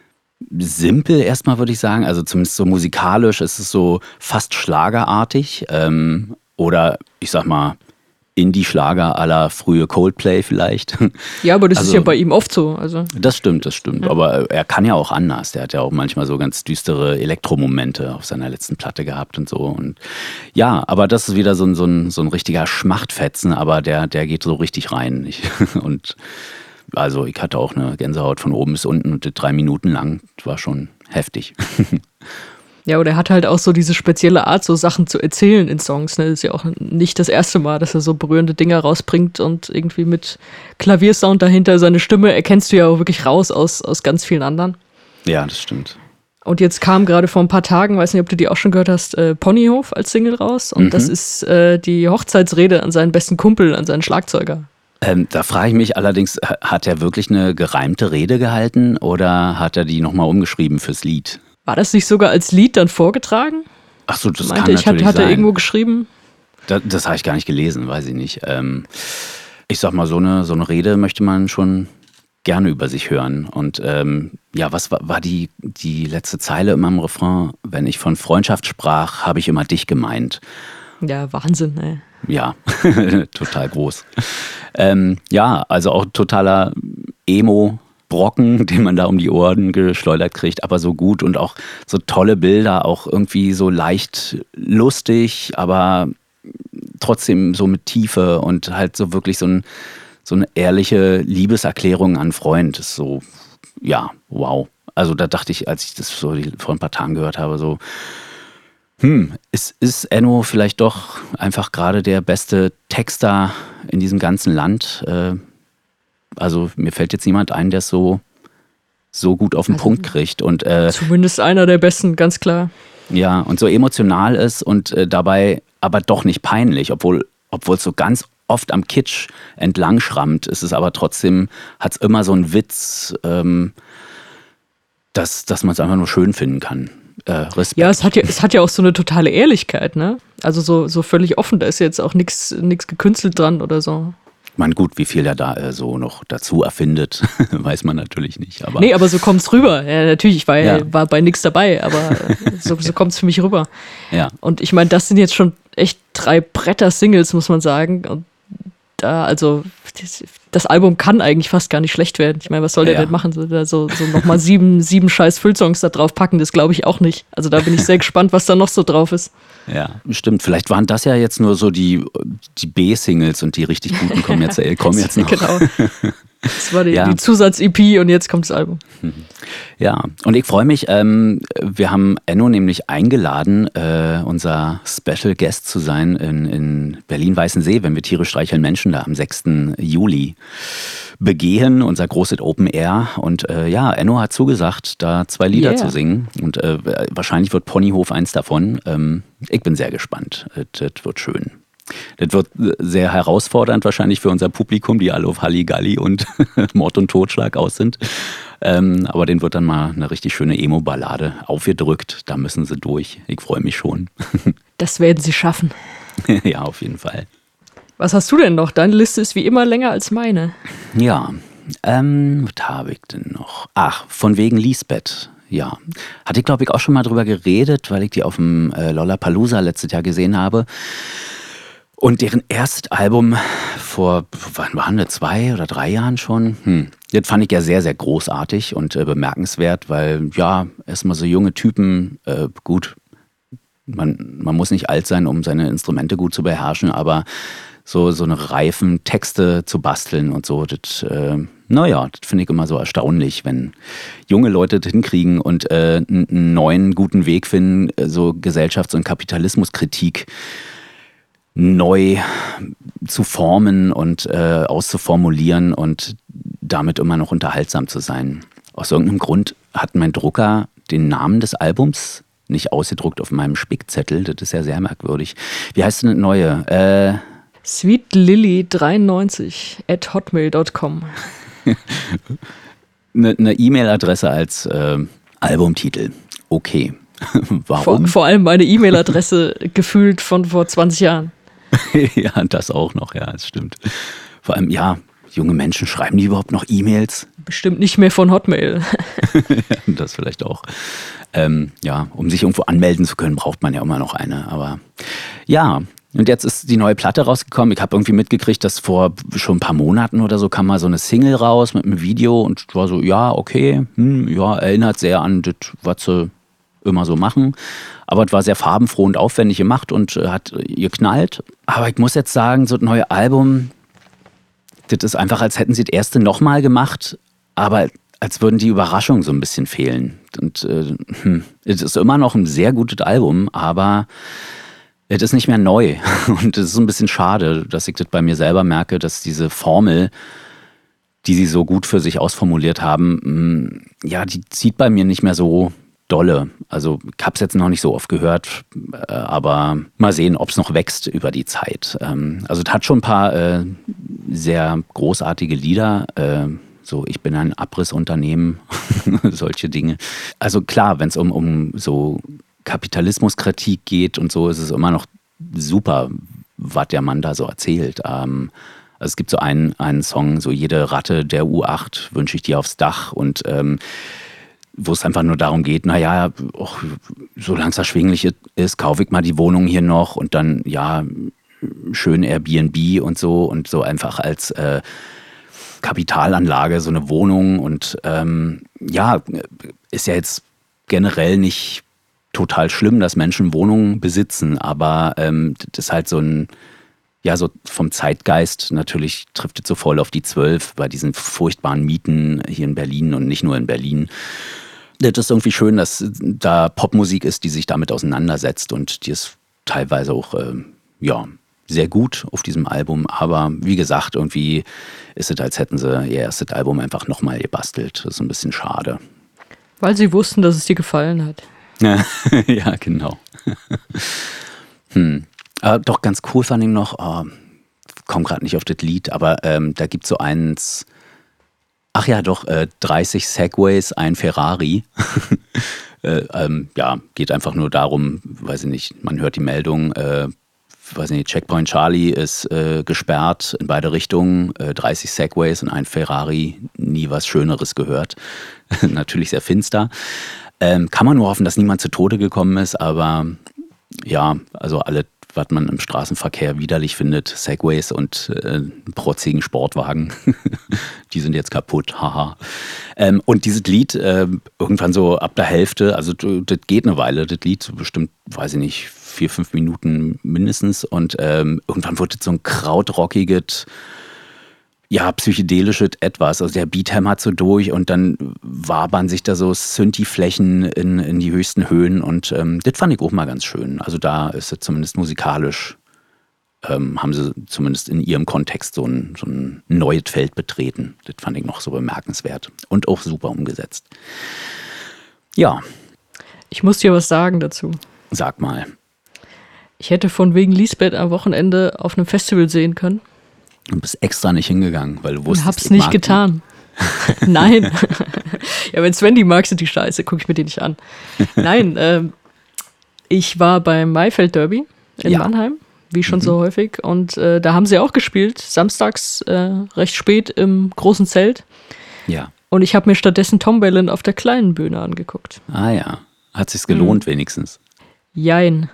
simpel erstmal, würde ich sagen. Also zumindest so musikalisch ist es so fast schlagerartig. Oder ich sag mal, Indie-Schlager à la frühe Coldplay vielleicht. Ja, aber das ist ja bei ihm oft so. Also. Das stimmt. Ja. Aber er kann ja auch anders. Der hat ja auch manchmal so ganz düstere Elektromomente auf seiner letzten Platte gehabt und so. Und ja, aber das ist wieder so ein richtiger Schmachtfetzen, aber der geht so richtig rein. Und also ich hatte auch eine Gänsehaut von oben bis unten und 3 Minuten lang. Das war schon heftig. Ja, und er hat halt auch so diese spezielle Art, so Sachen zu erzählen in Songs. Ne? Das ist ja auch nicht das erste Mal, dass er so berührende Dinger rausbringt und irgendwie mit Klaviersound dahinter. Seine Stimme erkennst du ja auch wirklich raus aus ganz vielen anderen. Ja, das stimmt. Und jetzt kam gerade vor ein paar Tagen, weiß nicht, ob du die auch schon gehört hast, Ponyhof als Single raus. Und das ist die Hochzeitsrede an seinen besten Kumpel, an seinen Schlagzeuger. Da frage ich mich allerdings, hat er wirklich eine gereimte Rede gehalten oder hat er die nochmal umgeschrieben fürs Lied? War das nicht sogar als Lied dann vorgetragen? Ach so, das meinte, kann natürlich sein. Hat er irgendwo geschrieben? Das habe ich gar nicht gelesen, weiß ich nicht. Ich sag mal, so eine Rede möchte man schon gerne über sich hören. Und ja, was war die letzte Zeile in meinem Refrain? Wenn ich von Freundschaft sprach, habe ich immer dich gemeint. Ja, Wahnsinn, ey. Ja, total groß. Ja, also auch totaler Emo-Brocken, den man da um die Ohren geschleudert kriegt, aber so gut und auch so tolle Bilder, auch irgendwie so leicht lustig, aber trotzdem so mit Tiefe und halt so wirklich so eine ehrliche Liebeserklärung an einen Freund. Ist so, ja, wow. Also da dachte ich, als ich das so vor ein paar Tagen gehört habe, so, ist Enno vielleicht doch einfach gerade der beste Texter in diesem ganzen Land? Also mir fällt jetzt niemand ein, der es so gut auf den Punkt kriegt. Und, zumindest einer der besten, ganz klar. Ja, und so emotional ist und dabei aber doch nicht peinlich, obwohl es so ganz oft am Kitsch entlang schrammt, ist es aber trotzdem, hat es immer so einen Witz, dass man es einfach nur schön finden kann. Respekt. Ja, es hat ja auch so eine totale Ehrlichkeit, ne? Also so völlig offen, da ist jetzt auch nichts gekünstelt dran oder so. Ich meine, gut, wie viel er da so noch dazu erfindet, weiß man natürlich nicht. Aber nee, aber so kommt es rüber. Ja, natürlich, ich war bei nichts dabei, aber so kommt es für mich rüber. Ja. Und ich meine, das sind jetzt schon echt 3 Bretter-Singles, muss man sagen. Und da, also, das Album kann eigentlich fast gar nicht schlecht werden. Ich meine, was soll der denn machen? So nochmal 7 scheiß Füllsongs da drauf packen, das glaube ich auch nicht. Also da bin ich sehr gespannt, was da noch so drauf ist. Ja, stimmt. Vielleicht waren das ja jetzt nur so die B-Singles und die richtig guten kommen jetzt noch. Genau. Das war die Zusatz-EP und jetzt kommt das Album. Ja, und ich freue mich, wir haben Enno nämlich eingeladen, unser Special Guest zu sein in Berlin-Weißensee, wenn wir Tiere streicheln Menschen da am 6. Juli begehen, unser großes Open Air. Und ja, Enno hat zugesagt, da 2 Lieder zu singen. Und wahrscheinlich wird Ponyhof eins davon. Ich bin sehr gespannt. Das wird schön. Das wird sehr herausfordernd wahrscheinlich für unser Publikum, die alle auf Halligalli und Mord und Totschlag aus sind. Aber denen wird dann mal eine richtig schöne Emo-Ballade aufgedrückt. Da müssen sie durch. Ich freue mich schon. Das werden sie schaffen. Ja, auf jeden Fall. Was hast du denn noch? Deine Liste ist wie immer länger als meine. Ja, was habe ich denn noch? Ach, von wegen Lisbeth. ja. Hatte ich, glaube ich, auch schon mal drüber geredet, weil ich die auf dem Lollapalooza letztes Jahr gesehen habe. Und deren erstes Album vor, wann waren das, 2 oder 3 Jahren schon? Das fand ich ja sehr, sehr großartig und bemerkenswert, weil ja, erstmal so junge Typen, gut, man muss nicht alt sein, um seine Instrumente gut zu beherrschen, aber so eine reifen Texte zu basteln und so, das, naja, das finde ich immer so erstaunlich, wenn junge Leute das hinkriegen und einen neuen, guten Weg finden, so Gesellschafts- und Kapitalismuskritik neu zu formen und auszuformulieren und damit immer noch unterhaltsam zu sein. Aus irgendeinem Grund hat mein Drucker den Namen des Albums nicht ausgedruckt auf meinem Spickzettel. Das ist ja sehr merkwürdig. Wie heißt denn das neue? sweetlily93@hotmail.com. Eine E-Mail-Adresse als Albumtitel. Okay. Warum? Vor allem meine E-Mail-Adresse gefühlt von vor 20 Jahren. Ja, das auch noch, ja, das stimmt. Vor allem, ja, junge Menschen, schreiben die überhaupt noch E-Mails? Bestimmt nicht mehr von Hotmail. Das vielleicht auch. Ja, um sich irgendwo anmelden zu können, braucht man ja immer noch eine. Aber ja, und jetzt ist die neue Platte rausgekommen. Ich habe irgendwie mitgekriegt, dass vor schon ein paar Monaten oder so kam mal so eine Single raus mit einem Video und ich war so, ja, okay, ja, erinnert sehr an das, was sie immer so machen. Aber es war sehr farbenfroh und aufwendig gemacht und hat geknallt. Aber ich muss jetzt sagen, so ein neues Album, das ist einfach, als hätten sie das erste nochmal gemacht, aber als würden die Überraschungen so ein bisschen fehlen. Und es ist immer noch ein sehr gutes Album, aber es ist nicht mehr neu. Und es ist ein bisschen schade, dass ich das bei mir selber merke, dass diese Formel, die sie so gut für sich ausformuliert haben, ja, die zieht bei mir nicht mehr so dolle. Also ich habe es jetzt noch nicht so oft gehört, aber mal sehen, ob es noch wächst über die Zeit. Also es hat schon ein paar sehr großartige Lieder, so ich bin ein Abrissunternehmen, solche Dinge. Also klar, wenn es um so Kapitalismuskritik geht und so, ist es immer noch super, was der Mann da so erzählt. Also es gibt so einen Song, so jede Ratte der U8 wünsche ich dir aufs Dach und wo es einfach nur darum geht, naja, solange es erschwinglich ist, kaufe ich mal die Wohnung hier noch und dann, ja, schön Airbnb und so einfach als Kapitalanlage so eine Wohnung und ja, ist ja jetzt generell nicht total schlimm, dass Menschen Wohnungen besitzen, aber das ist halt so ein, ja, so vom Zeitgeist natürlich trifft es so voll auf die 12 bei diesen furchtbaren Mieten hier in Berlin und nicht nur in Berlin. Das ist irgendwie schön, dass da Popmusik ist, die sich damit auseinandersetzt und die ist teilweise auch, ja, sehr gut auf diesem Album, aber wie gesagt, irgendwie ist es, als hätten sie ihr erstes Album einfach nochmal gebastelt. Das ist ein bisschen schade. Weil sie wussten, dass es dir gefallen hat. Ja, genau. Doch ganz cool fand ich noch, komme gerade nicht auf das Lied, aber da gibt es so eins, ach ja doch, 30 Segways, ein Ferrari. Ja, geht einfach nur darum, weiß ich nicht, man hört die Meldung, weiß nicht, Checkpoint Charlie ist gesperrt in beide Richtungen, 30 Segways und ein Ferrari, nie was Schöneres gehört. Natürlich sehr finster. Kann man nur hoffen, dass niemand zu Tode gekommen ist, aber ja, also alle, was man im Straßenverkehr widerlich findet, Segways und protzigen Sportwagen, die sind jetzt kaputt, haha. Und dieses Lied, irgendwann so ab der Hälfte, also das geht eine Weile, das Lied, bestimmt, weiß ich nicht, 4-5 Minuten mindestens und irgendwann wird das so ein krautrockiges, ja, psychedelisches Etwas. Also der Beat hämmert so durch und dann wabern sich da so Synthi-Flächen in die höchsten Höhen und das fand ich auch mal ganz schön. Also da ist es zumindest musikalisch, haben sie zumindest in ihrem Kontext so ein neues Feld betreten. Das fand ich noch so bemerkenswert und auch super umgesetzt. Ja. Ich muss dir was sagen dazu. Sag mal. Ich hätte von wegen Lisbeth am Wochenende auf einem Festival sehen können. Du bist extra nicht hingegangen, weil du wusstest, ich hab's nicht getan. Nein. Ja, wenn Sven die mag, sind die scheiße, gucke ich mir die nicht an. Nein, ich war beim Maifeld Derby in Mannheim, wie schon so häufig. Und da haben sie auch gespielt, samstags recht spät im großen Zelt. Ja. Und ich habe mir stattdessen Tombaland auf der kleinen Bühne angeguckt. Ah ja, hat sich's gelohnt wenigstens. Jein.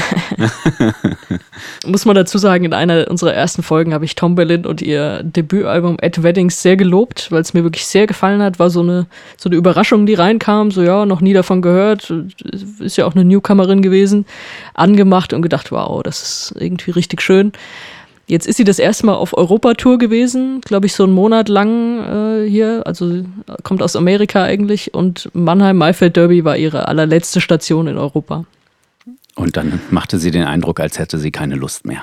Muss man dazu sagen, in einer unserer ersten Folgen habe ich Tombaland und ihr Debütalbum At Weddings sehr gelobt, weil es mir wirklich sehr gefallen hat. War so eine Überraschung, die reinkam. So, ja, noch nie davon gehört. Ist ja auch eine Newcomerin gewesen. Angemacht und gedacht, wow, das ist irgendwie richtig schön. Jetzt ist sie das erste Mal auf Europatour gewesen, glaube ich, so einen Monat lang hier. Also kommt aus Amerika eigentlich. Und Mannheim-Maifeld Derby war ihre allerletzte Station in Europa. Und dann machte sie den Eindruck, als hätte sie keine Lust mehr.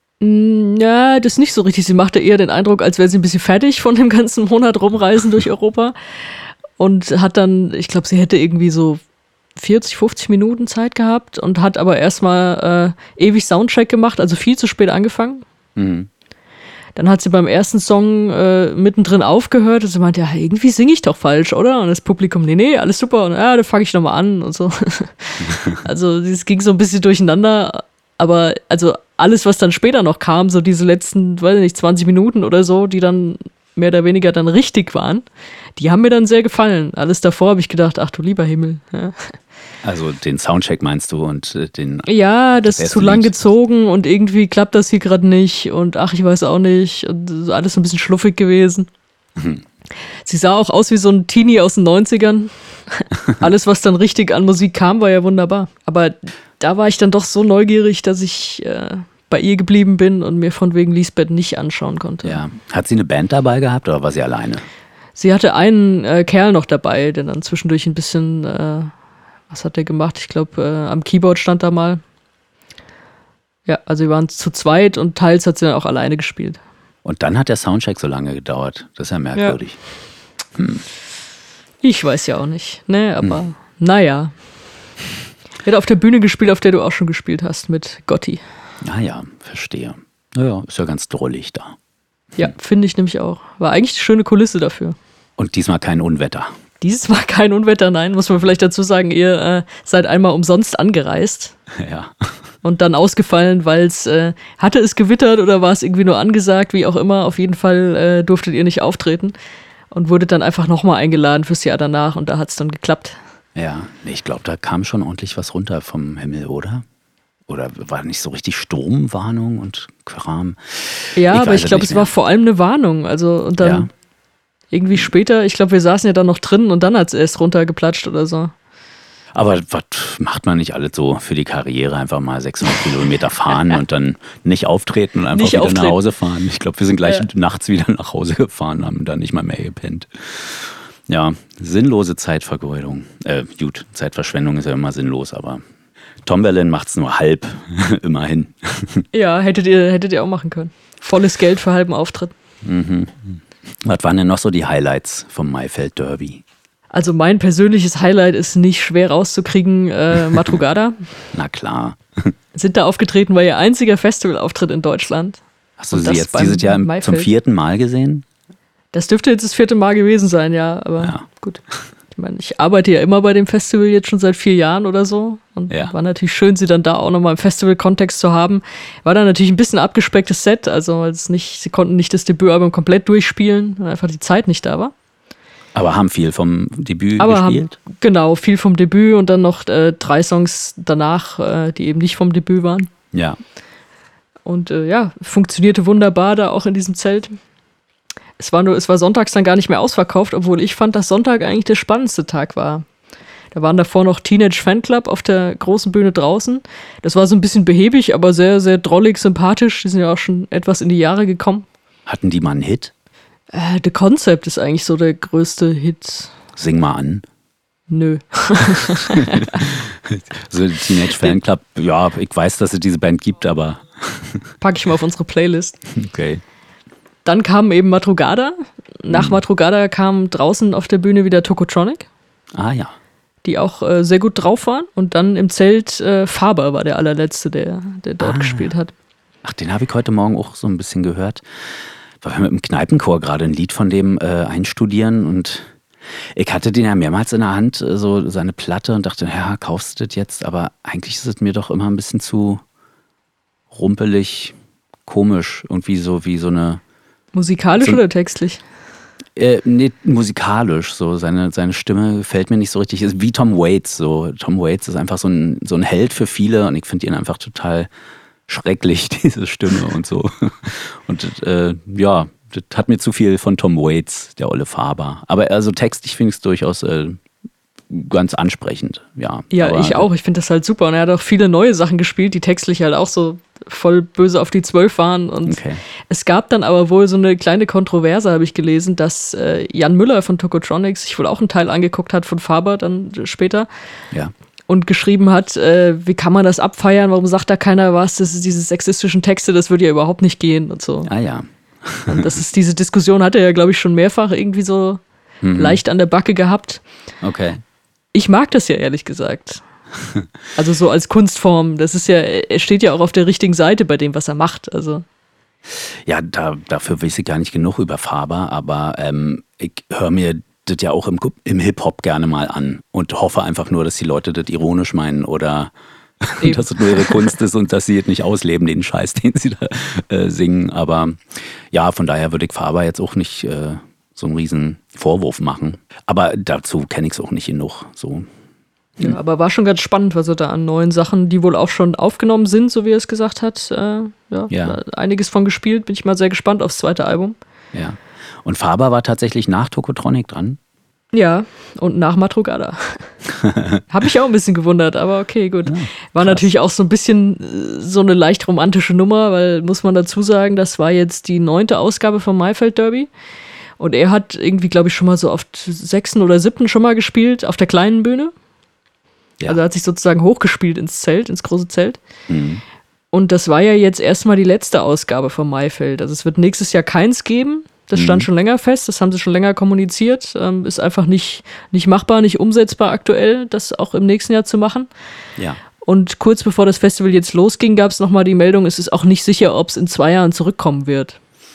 Ja, das nicht so richtig. Sie machte eher den Eindruck, als wäre sie ein bisschen fertig von dem ganzen Monat rumreisen durch Europa. Und hat dann, ich glaube, sie hätte irgendwie so 40, 50 Minuten Zeit gehabt und hat aber erstmal ewig Soundcheck gemacht, also viel zu spät angefangen. Mhm. Dann hat sie beim ersten Song mittendrin aufgehört und sie meinte, ja, irgendwie singe ich doch falsch, oder? Und das Publikum, nee, alles super. Und ja, dann fange ich nochmal an und so. Also es ging so ein bisschen durcheinander. Aber also alles, was dann später noch kam, so diese letzten, weiß ich nicht, 20 Minuten oder so, die dann mehr oder weniger dann richtig waren, die haben mir dann sehr gefallen. Alles davor habe ich gedacht, ach du lieber Himmel. Ja. Also den Soundcheck meinst du und den... Ja, das ist zu lang gezogen und irgendwie klappt das hier gerade nicht und ach, ich weiß auch nicht und alles ein bisschen schluffig gewesen. Mhm. Sie sah auch aus wie so ein Teenie aus den 90ern. Alles, was dann richtig an Musik kam, war ja wunderbar. Aber da war ich dann doch so neugierig, dass ich bei ihr geblieben bin und mir von wegen Lisbeth nicht anschauen konnte. Ja. Hat sie eine Band dabei gehabt oder war sie alleine? Sie hatte einen Kerl noch dabei, der dann zwischendurch ein bisschen... was hat der gemacht? Ich glaube, am Keyboard stand da mal. Ja, also wir waren zu zweit und teils hat sie dann auch alleine gespielt. Und dann hat der Soundcheck so lange gedauert. Das ist ja merkwürdig. Ja. Ich weiß ja auch nicht, ne, aber naja. Er hat auf der Bühne gespielt, auf der du auch schon gespielt hast, mit Gotti. Ah ja, verstehe. Naja, ist ja ganz drollig da. Ja, finde ich nämlich auch. War eigentlich eine schöne Kulisse dafür. Und diesmal kein Unwetter. Dieses war kein Unwetter, nein, muss man vielleicht dazu sagen, ihr seid einmal umsonst angereist. Ja. Und dann ausgefallen, weil es, hatte es gewittert oder war es irgendwie nur angesagt, wie auch immer. Auf jeden Fall durftet ihr nicht auftreten und wurdet dann einfach nochmal eingeladen fürs Jahr danach und da hat es dann geklappt. Ja, ich glaube, da kam schon ordentlich was runter vom Himmel, oder? Oder war nicht so richtig Sturmwarnung und Kram? Ja, aber ich glaube, es war vor allem eine Warnung. Also und dann irgendwie später, ich glaube, wir saßen ja dann noch drin und dann hat es erst runtergeplatscht oder so. Aber was macht man nicht alles so für die Karriere? Einfach mal 600 Kilometer fahren und dann nicht auftreten und einfach wieder nach Hause fahren. Ich glaube, wir sind gleich nachts wieder nach Hause gefahren, haben dann nicht mal mehr gepennt. Ja, sinnlose Zeitvergeudung. Gut, Zeitverschwendung ist ja immer sinnlos, aber Tombaland macht's nur halb, immerhin. Ja, hättet ihr auch machen können. Volles Geld für halben Auftritt. Mhm. Was waren denn noch so die Highlights vom Maifeld Derby? Also mein persönliches Highlight ist nicht schwer rauszukriegen, Madrugada. Na klar. Sind da aufgetreten, war ihr einziger Festivalauftritt in Deutschland. Hast du sie jetzt dieses Jahr zum 4. Mal gesehen? Das dürfte jetzt das 4. Mal gewesen sein, ja. Aber gut. Ich meine, ich arbeite ja immer bei dem Festival jetzt schon seit 4 Jahren oder so. Und war natürlich schön, sie dann da auch nochmal im Festival-Kontext zu haben. War dann natürlich ein bisschen abgespecktes Set. Also sie konnten nicht das Debütalbum komplett durchspielen, weil einfach die Zeit nicht da war. Aber haben viel vom Debüt gespielt? Genau, viel vom Debüt und dann noch 3 Songs danach, die eben nicht vom Debüt waren. Ja. Und funktionierte wunderbar da auch in diesem Zelt. Es war sonntags dann gar nicht mehr ausverkauft, obwohl ich fand, dass Sonntag eigentlich der spannendste Tag war. Da waren davor noch Teenage Fanclub auf der großen Bühne draußen. Das war so ein bisschen behäbig, aber sehr, sehr drollig, sympathisch. Die sind ja auch schon etwas in die Jahre gekommen. Hatten die mal einen Hit? The Concept ist eigentlich so der größte Hit. Sing mal an. Nö. So Teenage Fanclub, ja, ich weiß, dass es diese Band gibt, aber... Packe ich mal auf unsere Playlist. Okay. Dann kam eben Madrugada. Nach Madrugada kam draußen auf der Bühne wieder Tokotronic. Ah ja. Die auch sehr gut drauf waren. Und dann im Zelt Faber war der allerletzte, der dort gespielt hat. Ach, den habe ich heute Morgen auch so ein bisschen gehört. Weil wir mit dem Kneipenchor gerade ein Lied von dem einstudieren und ich hatte den ja mehrmals in der Hand, so seine Platte und dachte, ja, kaufst du das jetzt? Aber eigentlich ist es mir doch immer ein bisschen zu rumpelig, komisch. Irgendwie so wie so eine... Musikalisch oder textlich? Nee, musikalisch, so seine Stimme gefällt mir nicht so richtig. Ist wie Tom Waits. So. Tom Waits ist einfach so ein Held für viele und ich finde ihn einfach total schrecklich, diese Stimme und so. Und ja, das hat mir zu viel von Tom Waits, der olle Faber. Aber also textlich finde ich es durchaus ganz ansprechend, ja. Ja, aber, ich auch. Ich finde das halt super. Und er hat auch viele neue Sachen gespielt, die textlich halt auch so voll böse auf die 12 waren. Und es gab dann aber wohl so eine kleine Kontroverse, habe ich gelesen, dass Jan Müller von Tokotronics sich wohl auch einen Teil angeguckt hat von Faber dann später. Ja. Und geschrieben hat, wie kann man das abfeiern? Warum sagt da keiner was? Das ist diese sexistischen Texte, das würde ja überhaupt nicht gehen und so. Ah ja. Und das ist diese Diskussion hat er ja, glaube ich, schon mehrfach irgendwie so leicht an der Backe gehabt. Okay. Ich mag das ja ehrlich gesagt. Also so als Kunstform. Das ist ja, er steht ja auch auf der richtigen Seite bei dem, was er macht. Also. Ja, dafür weiß ich gar nicht genug über Faber, aber ich höre mir das ja auch im Hip-Hop gerne mal an und hoffe einfach nur, dass die Leute das ironisch meinen oder dass es nur ihre Kunst ist und dass sie es nicht ausleben, den Scheiß, den sie da singen. Aber ja, von daher würde ich Faber jetzt auch nicht so einen riesen Vorwurf machen. Aber dazu kenne ich es auch nicht genug. So. Ja, aber war schon ganz spannend, was er da an neuen Sachen, die wohl auch schon aufgenommen sind, so wie er es gesagt hat. Einiges von gespielt. Bin ich mal sehr gespannt aufs zweite Album. Ja. Und Faber war tatsächlich nach Tokotronic dran? Ja, und nach Madrugada. Habe ich auch ein bisschen gewundert, aber okay, gut. Ja, war natürlich auch so ein bisschen so eine leicht romantische Nummer, weil, muss man dazu sagen, das war jetzt die 9. Ausgabe vom Maifeld Derby. Und er hat irgendwie, glaube ich, schon mal so auf 6. oder 7. schon mal gespielt, auf der kleinen Bühne. Ja. Also er hat sich sozusagen hochgespielt ins große Zelt. Mhm. Und das war ja jetzt erstmal die letzte Ausgabe vom Maifeld. Also es wird nächstes Jahr keins geben. Das stand schon länger fest, das haben sie schon länger kommuniziert. Ist einfach nicht machbar, nicht umsetzbar aktuell, das auch im nächsten Jahr zu machen. Ja. Und kurz bevor das Festival jetzt losging, gab es nochmal die Meldung, es ist auch nicht sicher, ob es in 2 Jahren zurückkommen wird.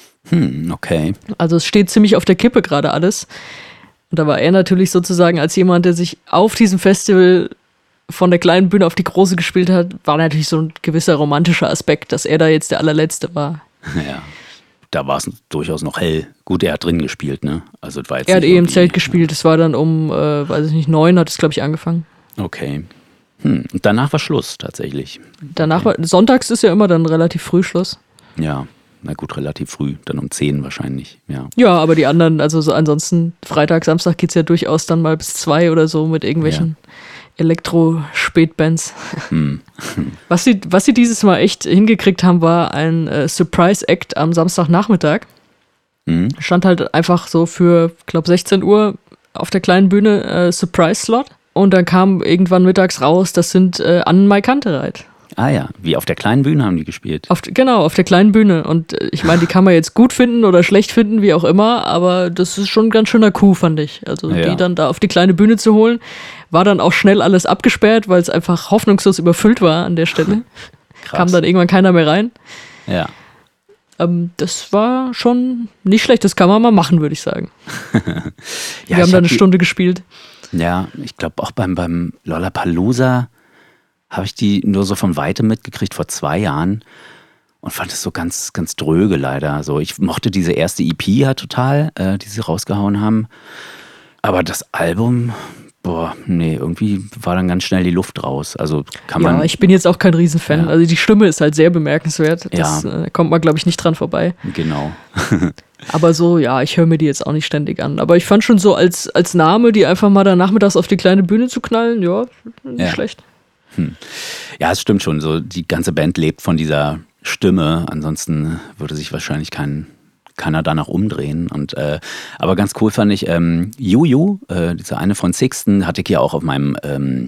Okay. Also es steht ziemlich auf der Kippe gerade alles. Und da war er natürlich sozusagen als jemand, der sich auf diesem Festival von der kleinen Bühne auf die große gespielt hat, war natürlich so ein gewisser romantischer Aspekt, dass er da jetzt der allerletzte war. Ja. Da war es durchaus noch hell. Gut, er hat drin gespielt, ne? Also, das war jetzt er hat im Zelt gespielt. Es war dann um, 9 hat es, glaube ich, angefangen. Okay. Und danach war Schluss, tatsächlich. Danach sonntags ist ja immer dann relativ früh Schluss. Ja, na gut, relativ früh. Dann um 10 wahrscheinlich, ja. Ja, aber die anderen, also so ansonsten Freitag, Samstag geht es ja durchaus dann mal bis 2 oder so mit irgendwelchen Elektro-Spätbands. Was sie dieses Mal echt hingekriegt haben, war ein Surprise-Act am Samstagnachmittag. Stand halt einfach so für, ich glaube, 16 Uhr auf der kleinen Bühne Surprise-Slot. Und dann kam irgendwann mittags raus, das sind Annen-Mai Kantereit. Ah ja, wie auf der kleinen Bühne haben die gespielt. Auf der kleinen Bühne. Und ich meine, die kann man jetzt gut finden oder schlecht finden, wie auch immer, aber das ist schon ein ganz schöner Coup, fand ich. Also die dann da auf die kleine Bühne zu holen, war dann auch schnell alles abgesperrt, weil es einfach hoffnungslos überfüllt war an der Stelle. Kam dann irgendwann keiner mehr rein. Ja. Das war schon nicht schlecht, das kann man mal machen, würde ich sagen. Wir haben da eine Stunde gespielt. Ja, ich glaube auch beim Lollapalooza habe ich die nur so von Weitem mitgekriegt vor 2 Jahren und fand es so ganz, ganz dröge leider. So, ich mochte diese erste EP ja total, die sie rausgehauen haben. Aber das Album, irgendwie war dann ganz schnell die Luft raus. Also kann man. Ja, ich bin jetzt auch kein Riesenfan. Ja. Also die Stimme ist halt sehr bemerkenswert. Das kommt man, glaube ich, nicht dran vorbei. Genau. Aber so, ja, ich höre mir die jetzt auch nicht ständig an. Aber ich fand schon so als Name, die einfach mal da nachmittags auf die kleine Bühne zu knallen, nicht schlecht. Ja, es stimmt schon. So, die ganze Band lebt von dieser Stimme. Ansonsten würde sich wahrscheinlich keiner danach umdrehen. Aber ganz cool fand ich, Juju, dieser eine von Sixten, hatte ich ja auch auf meinem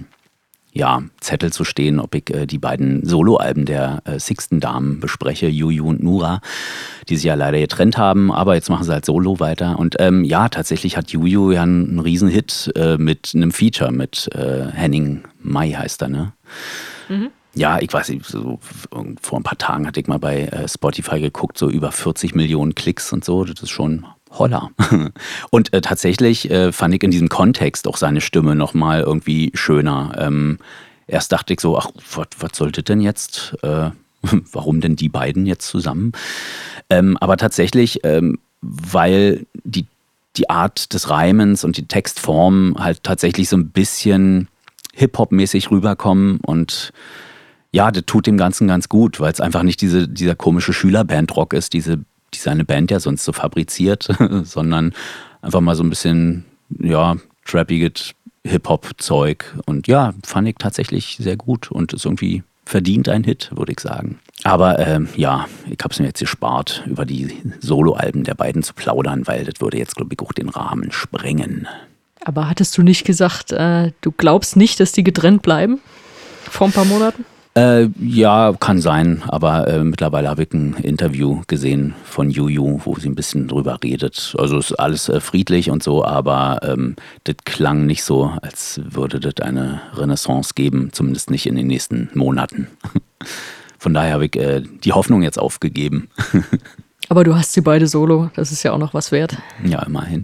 Zettel zu stehen, ob ich die beiden Soloalben der Sixten-Damen bespreche, Juju und Nura, die sich ja leider getrennt haben, aber jetzt machen sie halt Solo weiter. Und tatsächlich hat Juju ja einen Riesenhit mit einem Feature mit Henning Mai heißt er, ne? Mhm. Ja, ich weiß nicht, so vor ein paar Tagen hatte ich mal bei Spotify geguckt, so über 40 Millionen Klicks und so, das ist schon holla. Und tatsächlich fand ich in diesem Kontext auch seine Stimme nochmal irgendwie schöner. Erst dachte ich so, ach, was sollte denn jetzt? Warum denn die beiden jetzt zusammen? Aber tatsächlich, weil die die Art des Reimens und die Textform halt tatsächlich so ein bisschen Hip-Hop-mäßig rüberkommen und ja, das tut dem Ganzen ganz gut, weil es einfach nicht dieser komische Schülerband-Rock ist, die seine Band ja sonst so fabriziert, sondern einfach mal so ein bisschen, ja, trappiges Hip-Hop-Zeug. Und ja, fand ich tatsächlich sehr gut und ist irgendwie verdient ein Hit, würde ich sagen. Aber ja, ich habe es mir jetzt gespart, über die Soloalben der beiden zu plaudern, weil das würde jetzt, glaube ich, auch den Rahmen sprengen. Aber hattest du nicht gesagt, du glaubst nicht, dass die getrennt bleiben? Vor ein paar Monaten? Ja, kann sein, aber mittlerweile habe ich ein Interview gesehen von Juju, wo sie ein bisschen drüber redet. Also ist alles friedlich und so, aber das klang nicht so, als würde das eine Renaissance geben, zumindest nicht in den nächsten Monaten. Von daher habe ich die Hoffnung jetzt aufgegeben. Aber du hast sie beide solo, das ist ja auch noch was wert. Ja, immerhin.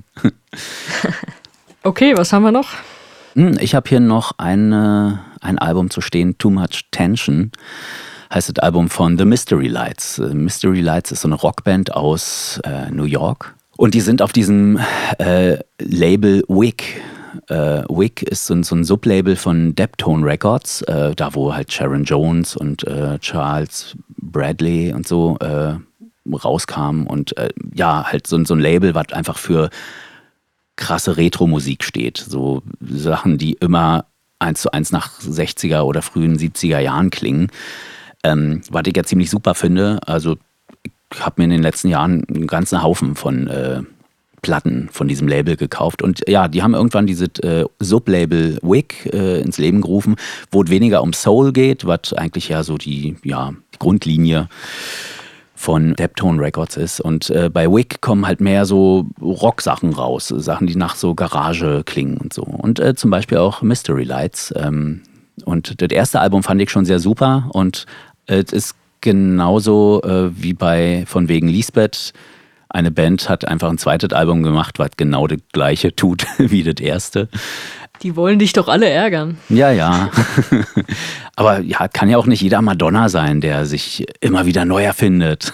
Okay, was haben wir noch? Ich habe hier noch ein Album zu stehen, Too Much Tension, heißt das Album von The Mystery Lights. Mystery Lights ist so eine Rockband aus New York und die sind auf diesem Label Wick. Wick ist so ein Sublabel von Deptone Records, da wo halt Sharon Jones und Charles Bradley und so rauskamen und ja, halt so ein Label, was einfach für krasse Retro-Musik steht. So Sachen, die immer 1:1 nach 60er oder frühen 70er Jahren klingen. Was ich ja ziemlich super finde. Also ich habe mir in den letzten Jahren einen ganzen Haufen von Platten von diesem Label gekauft. Und ja, die haben irgendwann dieses Sublabel Wick ins Leben gerufen, wo es weniger um Soul geht, was eigentlich ja so die Grundlinie von Deptone Records ist. Und bei Wick kommen halt mehr so Rock-Sachen raus, Sachen, die nach so Garage klingen und so. Und zum Beispiel auch Mystery Lights. Und das erste Album fand ich schon sehr super und es ist genauso wie bei von wegen Lisbeth. Eine Band hat einfach ein zweites Album gemacht, was genau das gleiche tut wie das erste. Die wollen dich doch alle ärgern. Ja. Aber ja, kann ja auch nicht jeder Madonna sein, der sich immer wieder neu erfindet.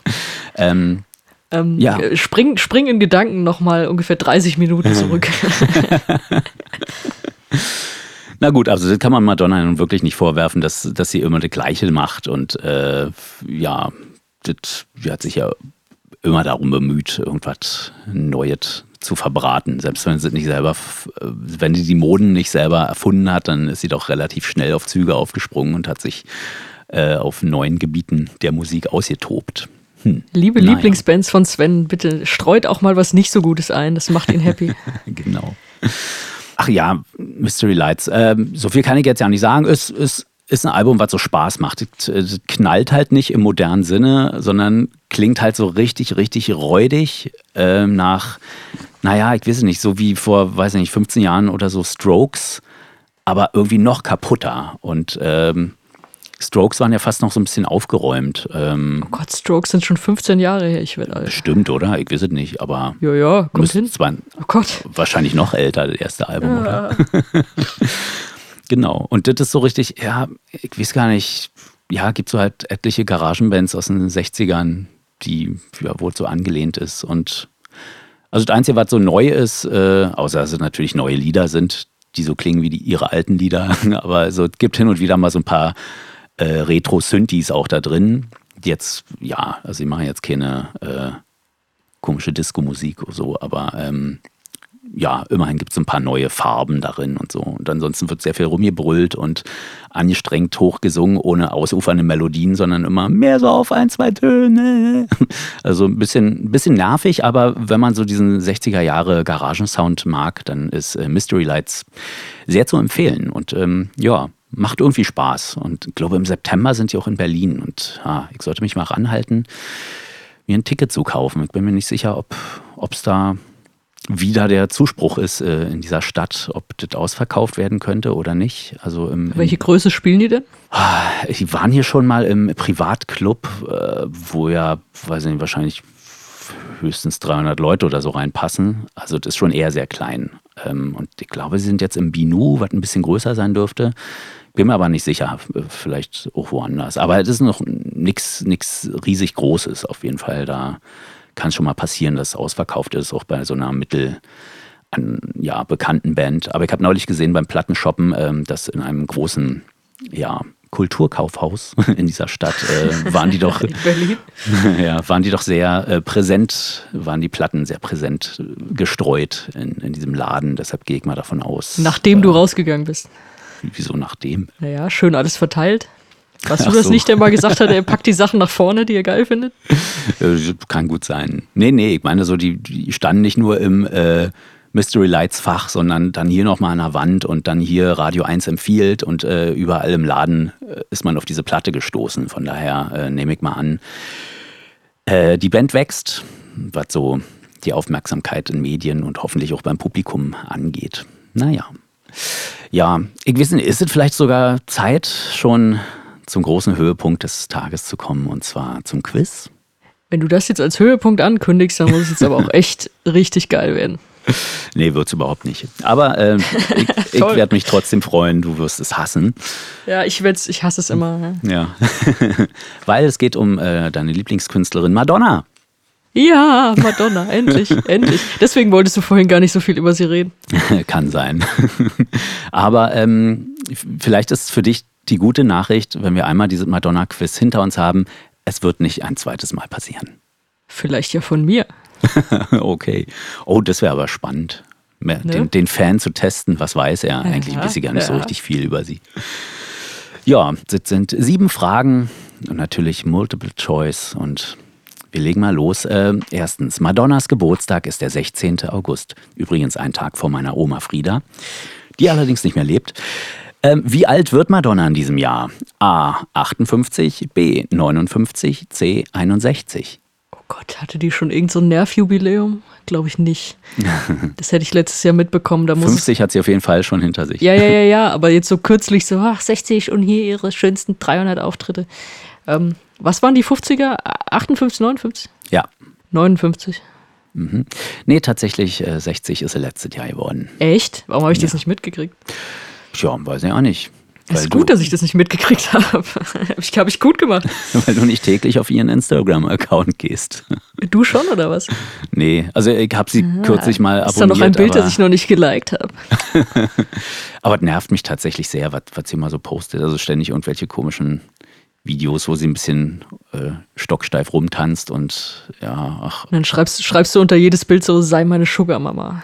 Ja. Spring in Gedanken nochmal ungefähr 30 Minuten zurück. Na gut, also das kann man Madonna nun wirklich nicht vorwerfen, dass sie immer das Gleiche macht. Und ja, sie hat sich ja immer darum bemüht, irgendwas Neues zu verbraten. Selbst wenn sie nicht selber, wenn sie die Moden nicht selber erfunden hat, dann ist sie doch relativ schnell auf Züge aufgesprungen und hat sich auf neuen Gebieten der Musik ausgetobt. Liebe Lieblingsbands von Sven, bitte streut auch mal was nicht so Gutes ein, das macht ihn happy. Genau. Ach ja, Mystery Lights. So viel kann ich jetzt ja nicht sagen. Es ist ein Album, was so Spaß macht. Es knallt halt nicht im modernen Sinne, sondern klingt halt so richtig, richtig räudig nach, naja, ich weiß nicht, so wie vor, 15 Jahren oder so Strokes, aber irgendwie noch kaputter. Und Strokes waren ja fast noch so ein bisschen aufgeräumt. Oh Gott, Strokes sind schon 15 Jahre her, ich werde alt. Bestimmt, oder? Ich weiß es nicht, aber ja, kommt hin. Zwar oh Gott. Wahrscheinlich noch älter, das erste Album, oder? Genau, und das ist so richtig, ja, ich weiß gar nicht, ja, gibt so halt etliche Garagenbands aus den 60ern, die ja wohl so angelehnt ist. Und also das Einzige, was so neu ist, außer dass es natürlich neue Lieder sind, die so klingen wie ihre alten Lieder, aber so, es gibt hin und wieder mal so ein paar Retro-Synthes auch da drin. Die jetzt, ja, also sie machen jetzt keine komische Disco-Musik oder so, aber ja, immerhin gibt es ein paar neue Farben darin und so. Und ansonsten wird sehr viel rumgebrüllt und angestrengt hochgesungen, ohne ausufernde Melodien, sondern immer mehr so auf 1, 2 Töne. Also ein bisschen nervig, aber wenn man so diesen 60er Jahre Garagensound mag, dann ist Mystery Lights sehr zu empfehlen. Und ja, macht irgendwie Spaß. Und ich glaube, im September sind die auch in Berlin. Und ich sollte mich mal ranhalten, mir ein Ticket zu kaufen. Ich bin mir nicht sicher, ob es da wieder der Zuspruch ist in dieser Stadt, ob das ausverkauft werden könnte oder nicht. Also welche Größe spielen die denn? Die waren hier schon mal im Privatclub, wo ja, weiß nicht, wahrscheinlich höchstens 300 Leute oder so reinpassen. Also das ist schon eher sehr klein. Und ich glaube, sie sind jetzt im Binu, was ein bisschen größer sein dürfte. Bin mir aber nicht sicher, vielleicht auch woanders. Aber es ist noch nichts riesig Großes auf jeden Fall da. kann schon mal passieren, dass es ausverkauft ist, auch bei so einer bekannten Band. Aber ich habe neulich gesehen beim Plattenshoppen, dass in einem großen Kulturkaufhaus in dieser Stadt waren die doch Berlin. waren die doch sehr präsent, waren die Platten sehr präsent gestreut in diesem Laden. Deshalb gehe ich mal davon aus. Nachdem du rausgegangen bist. Wieso nachdem? Naja, schön alles verteilt. Warst du Ach das so. nicht, der mal gesagt hat, er packt die Sachen nach vorne, die er geil findet? Kann gut sein. Nee, ich meine so, die standen nicht nur im Mystery Lights Fach, sondern dann hier nochmal an der Wand und dann hier Radio 1 empfiehlt und überall im Laden ist man auf diese Platte gestoßen. Von daher nehme ich mal an, die Band wächst, was so die Aufmerksamkeit in Medien und hoffentlich auch beim Publikum angeht. Naja. Ja, ich weiß nicht, ist es vielleicht sogar Zeit, schon zum großen Höhepunkt des Tages zu kommen, und zwar zum Quiz? Wenn du das jetzt als Höhepunkt ankündigst, dann muss es jetzt aber auch echt richtig geil werden. Nee, wird's überhaupt nicht. Aber ich werde mich trotzdem freuen, du wirst es hassen. Ja, ich hasse es immer. Ja, weil es geht um deine Lieblingskünstlerin Madonna. Ja, Madonna, endlich. Deswegen wolltest du vorhin gar nicht so viel über sie reden. Kann sein. Aber vielleicht ist für dich die gute Nachricht, wenn wir einmal dieses Madonna-Quiz hinter uns haben, es wird nicht ein zweites Mal passieren. Vielleicht ja von mir. Okay. Oh, das wäre aber spannend. Den Fan zu testen, was weiß er? Eigentlich weiß ich gar nicht so richtig viel über sie. Ja, das sind 7 Fragen und natürlich Multiple Choice und wir legen mal los. Erstens, Madonnas Geburtstag ist der 16. August. Übrigens ein Tag vor meiner Oma Frieda, die allerdings nicht mehr lebt. Wie alt wird Madonna in diesem Jahr? A. 58, B. 59, C. 61. Oh Gott, hatte die schon irgend so ein Nervjubiläum? Glaube ich nicht. Das hätte ich letztes Jahr mitbekommen. Da 50 hat sie auf jeden Fall schon hinter sich. Ja, aber jetzt so kürzlich so, 60 und hier ihre schönsten 300 Auftritte. Was waren die 50er? 58, 59? Ja. 59. Mhm. Nee, tatsächlich 60 ist sie letztes Jahr geworden. Echt? Warum habe ich das nicht mitgekriegt? Tja, weiß ich auch nicht. Es ist gut, dass ich das nicht mitgekriegt habe. Habe ich gut gemacht. Weil du nicht täglich auf ihren Instagram-Account gehst. Du schon, oder was? Nee, also ich habe sie kürzlich mal abonniert. Ist da noch ein Bild, das ich noch nicht geliked habe? Aber es nervt mich tatsächlich sehr, was sie mal so postet. Also ständig irgendwelche komischen Videos, wo sie ein bisschen stocksteif rumtanzt und ja, ach. Und dann schreibst du unter jedes Bild so, sei meine Sugar-Mama.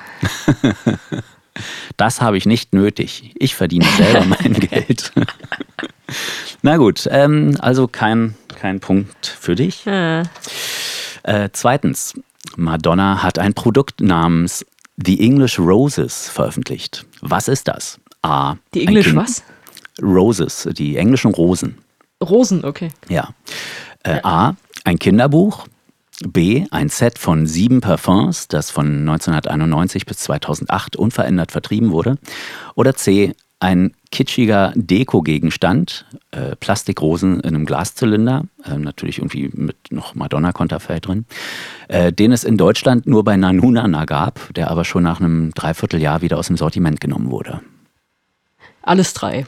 Das habe ich nicht nötig. Ich verdiene selber mein Geld. Na gut, also kein Punkt für dich. Zweitens, Madonna hat ein Produkt namens The English Roses veröffentlicht. Was ist das? A. Die English was? Roses, die englischen Rosen. Rosen, okay. Ja. A. Ein Kinderbuch. B. Ein Set von 7 Parfums, das von 1991 bis 2008 unverändert vertrieben wurde. Oder C. Ein kitschiger Deko-Gegenstand, Plastikrosen in einem Glaszylinder, natürlich irgendwie mit noch Madonna-Konterfei drin, den es in Deutschland nur bei Nanunana gab, der aber schon nach einem Dreivierteljahr wieder aus dem Sortiment genommen wurde. Alles 3.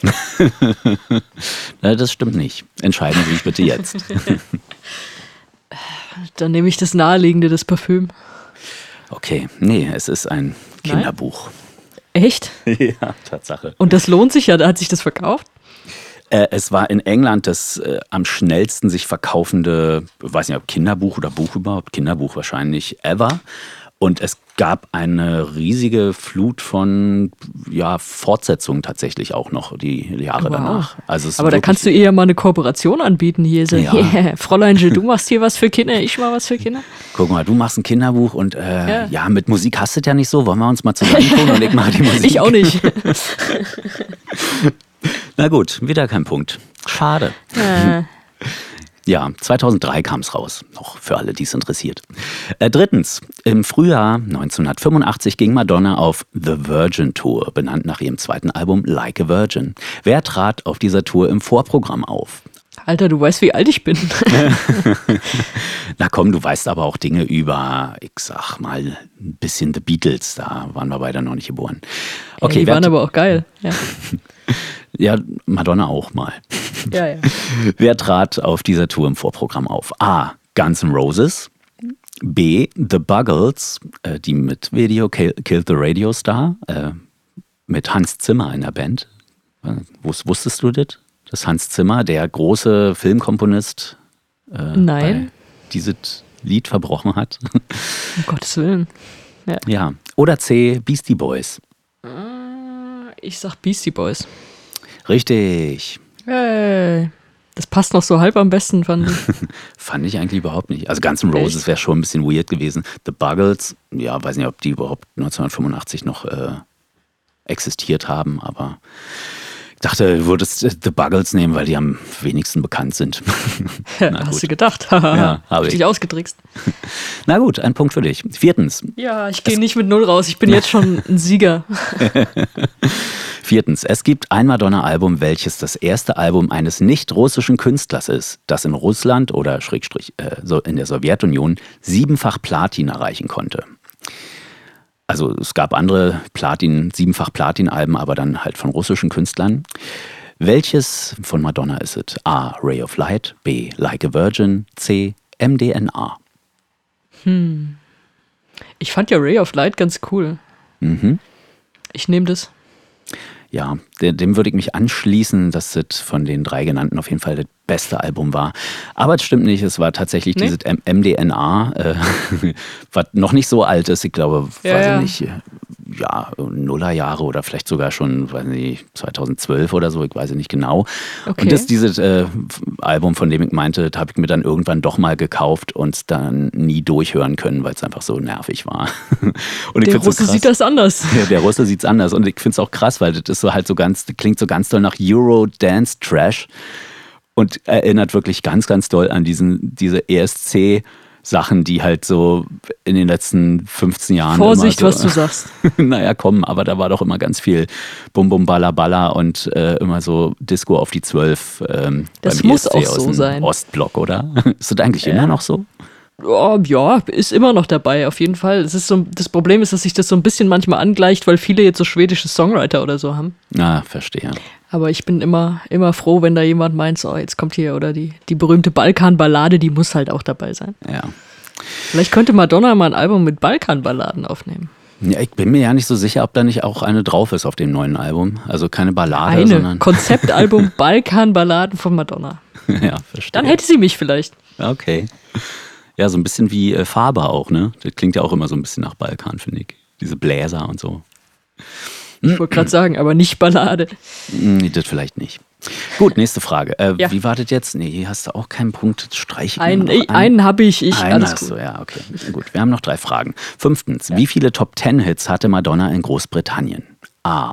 Das stimmt nicht. Entscheiden Sie sich bitte jetzt. Dann nehme ich das Naheliegende, das Parfüm. Okay, nee, es ist ein Kinderbuch. Echt? Ja, Tatsache. Und das lohnt sich ja, da hat sich das verkauft? Es war in England das am schnellsten sich verkaufende, weiß nicht, ob Kinderbuch oder Buch überhaupt, Kinderbuch wahrscheinlich ever. Und es gab eine riesige Flut von Fortsetzungen tatsächlich auch noch die Jahre danach. Also aber da kannst du eher mal eine Kooperation anbieten hier. So, yeah, Fräulein, du machst hier was für Kinder, ich mal was für Kinder. Guck mal, du machst ein Kinderbuch und mit Musik hast du ja nicht so. Wollen wir uns mal zusammentun und ich mache die Musik. Ich auch nicht. Na gut, wieder kein Punkt. Schade. Ja, 2003 kam es raus, noch für alle, die es interessiert. Drittens, im Frühjahr 1985 ging Madonna auf The Virgin Tour, benannt nach ihrem zweiten Album Like a Virgin. Wer trat auf dieser Tour im Vorprogramm auf? Alter, du weißt, wie alt ich bin. Na komm, du weißt aber auch Dinge über, ich sag mal, ein bisschen The Beatles, da waren wir beide noch nicht geboren. Okay, die waren aber auch geil. Ja. Ja, Madonna auch mal. Ja. Wer trat auf dieser Tour im Vorprogramm auf? A. Guns N' Roses, B. The Buggles, die mit Video Killed the Radio Star, mit Hans Zimmer in der Band. Wusstest du das? Dass Hans Zimmer, der große Filmkomponist, Nein. dieses Lied verbrochen hat. Um Gottes Willen. Ja. Oder C. Beastie Boys. Ich sag Beastie Boys. Richtig. Hey. Das passt noch so halb am besten, fand ich. Fand ich eigentlich überhaupt nicht. Also Guns N' Roses wäre schon ein bisschen weird gewesen. The Buggles, ja, weiß nicht, ob die überhaupt 1985 noch existiert haben, aber ich dachte, du würdest The Buggles nehmen, weil die am wenigsten bekannt sind. Hast du gedacht? Ja, habe ich. Dich ausgetrickst. Na gut, ein Punkt für dich. 4. Ja, ich gehe nicht mit 0 raus. Ich bin jetzt schon ein Sieger. 4. Es gibt ein Madonna-Album, welches das erste Album eines nicht-russischen Künstlers ist, das in Russland oder in der Sowjetunion 7-fach Platin erreichen konnte. Also es gab andere 7-fach Platin-Alben, aber dann halt von russischen Künstlern. Welches von Madonna ist es? A. Ray of Light, B. Like a Virgin, C. MDNA. Ich fand ja Ray of Light ganz cool. Mhm. Ich nehme das. Ja, dem würde ich mich anschließen, dass das von den 3 genannten auf jeden Fall das beste Album war. Aber es stimmt nicht, es war tatsächlich dieses MDNA, was noch nicht so alt ist. Ich glaube, weiß ich nicht, Nullerjahre oder vielleicht sogar schon, weiß nicht, 2012 oder so, ich weiß nicht genau. Okay. Und das ist dieses Album, von dem ich meinte, das habe ich mir dann irgendwann doch mal gekauft und dann nie durchhören können, weil es einfach so nervig war. Und der Russe sieht das anders. Ja, der Russe sieht es anders und ich finde es auch krass, weil das ist so halt so das klingt so ganz doll nach Euro-Dance-Trash und erinnert wirklich ganz, ganz doll an diese ESC-Sachen, die halt so in den letzten 15 Jahren Vorsicht, immer so, was du sagst. Naja, komm, aber da war doch immer ganz viel Bum Bum Balla Balla und immer so Disco auf die 12 das beim muss ESC auch aus so dem sein. Ostblock, oder? Ist das eigentlich immer noch so? Oh, ja, ist immer noch dabei, auf jeden Fall. Das Problem ist, dass sich das so ein bisschen manchmal angleicht, weil viele jetzt so schwedische Songwriter oder so haben. Ah, verstehe. Aber ich bin immer froh, wenn da jemand meint, so, jetzt kommt hier, oder die berühmte Balkan-Ballade, die muss halt auch dabei sein. Ja. Vielleicht könnte Madonna mal ein Album mit Balkan-Balladen aufnehmen. Ja, ich bin mir ja nicht so sicher, ob da nicht auch eine drauf ist auf dem neuen Album. Also keine Ballade, sondern Konzeptalbum Balkan-Balladen von Madonna. Ja, verstehe. Dann hätte sie mich vielleicht. Okay. Ja, so ein bisschen wie Faber auch, ne? Das klingt ja auch immer so ein bisschen nach Balkan, finde ich. Diese Bläser und so. Ich wollte gerade sagen, aber nicht Ballade. Nee, das vielleicht nicht. Gut, nächste Frage. Ja. Wie war das jetzt? Nee, hier hast du auch keinen Punkt. Streichen. Einen habe ich. Einen Alles hast gut. du, ja, okay. Gut, wir haben noch 3 Fragen. 5. Wie viele Top-10-Hits hatte Madonna in Großbritannien? A.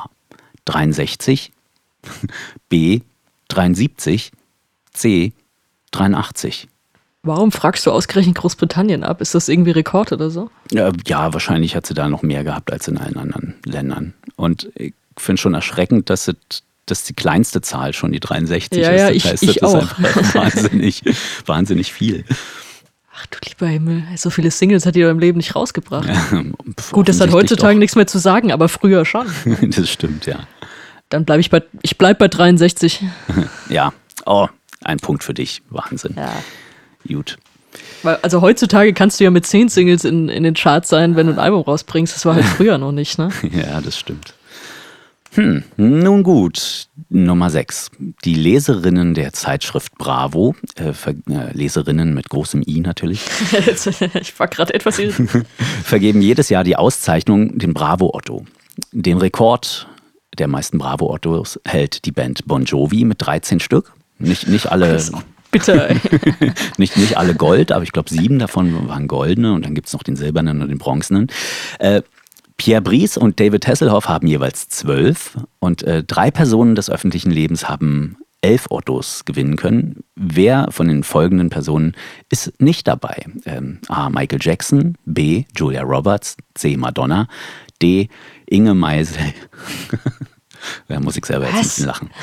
63, B. 73, C. 83. Warum fragst du ausgerechnet Großbritannien ab? Ist das irgendwie Rekord oder so? Ja, wahrscheinlich hat sie da noch mehr gehabt als in allen anderen Ländern. Und ich finde schon erschreckend, dass die kleinste Zahl schon die 63 Ja, ist. ja, Das heißt, ich das auch. ist einfach wahnsinnig viel. Ach du lieber Himmel, so viele Singles hat die im Leben nicht rausgebracht. Gut, das hat Offensichtlich heutzutage nichts mehr zu sagen, aber früher schon. doch. Das stimmt, ja. Dann bleibe ich bleib bei 63. Ja, oh, ein Punkt für dich. Wahnsinn. Ja. Gut. Weil, also heutzutage kannst du ja mit 10 Singles in den Charts sein, wenn du ein Album rausbringst. Das war halt früher noch nicht, ne? Ja, das stimmt. Nun gut, Nummer 6. Die Leserinnen der Zeitschrift Bravo, Leserinnen mit großem I natürlich, Ich war gerade etwas irritiert. vergeben jedes Jahr die Auszeichnung dem Bravo Otto. Den Rekord der meisten Bravo Ottos hält die Band Bon Jovi mit 13 Stück. Nicht alle, Bitte, ey. nicht alle Gold, aber ich glaube 7 davon waren goldene und dann gibt es noch den silbernen und den bronzenen. Pierre Brice und David Hasselhoff haben jeweils 12 und 3 Personen des öffentlichen Lebens haben 11 Ottos gewinnen können. Wer von den folgenden Personen ist nicht dabei? A. Michael Jackson, B. Julia Roberts, C. Madonna, D. Inge Meisel. Da muss ich selber jetzt ein bisschen lachen.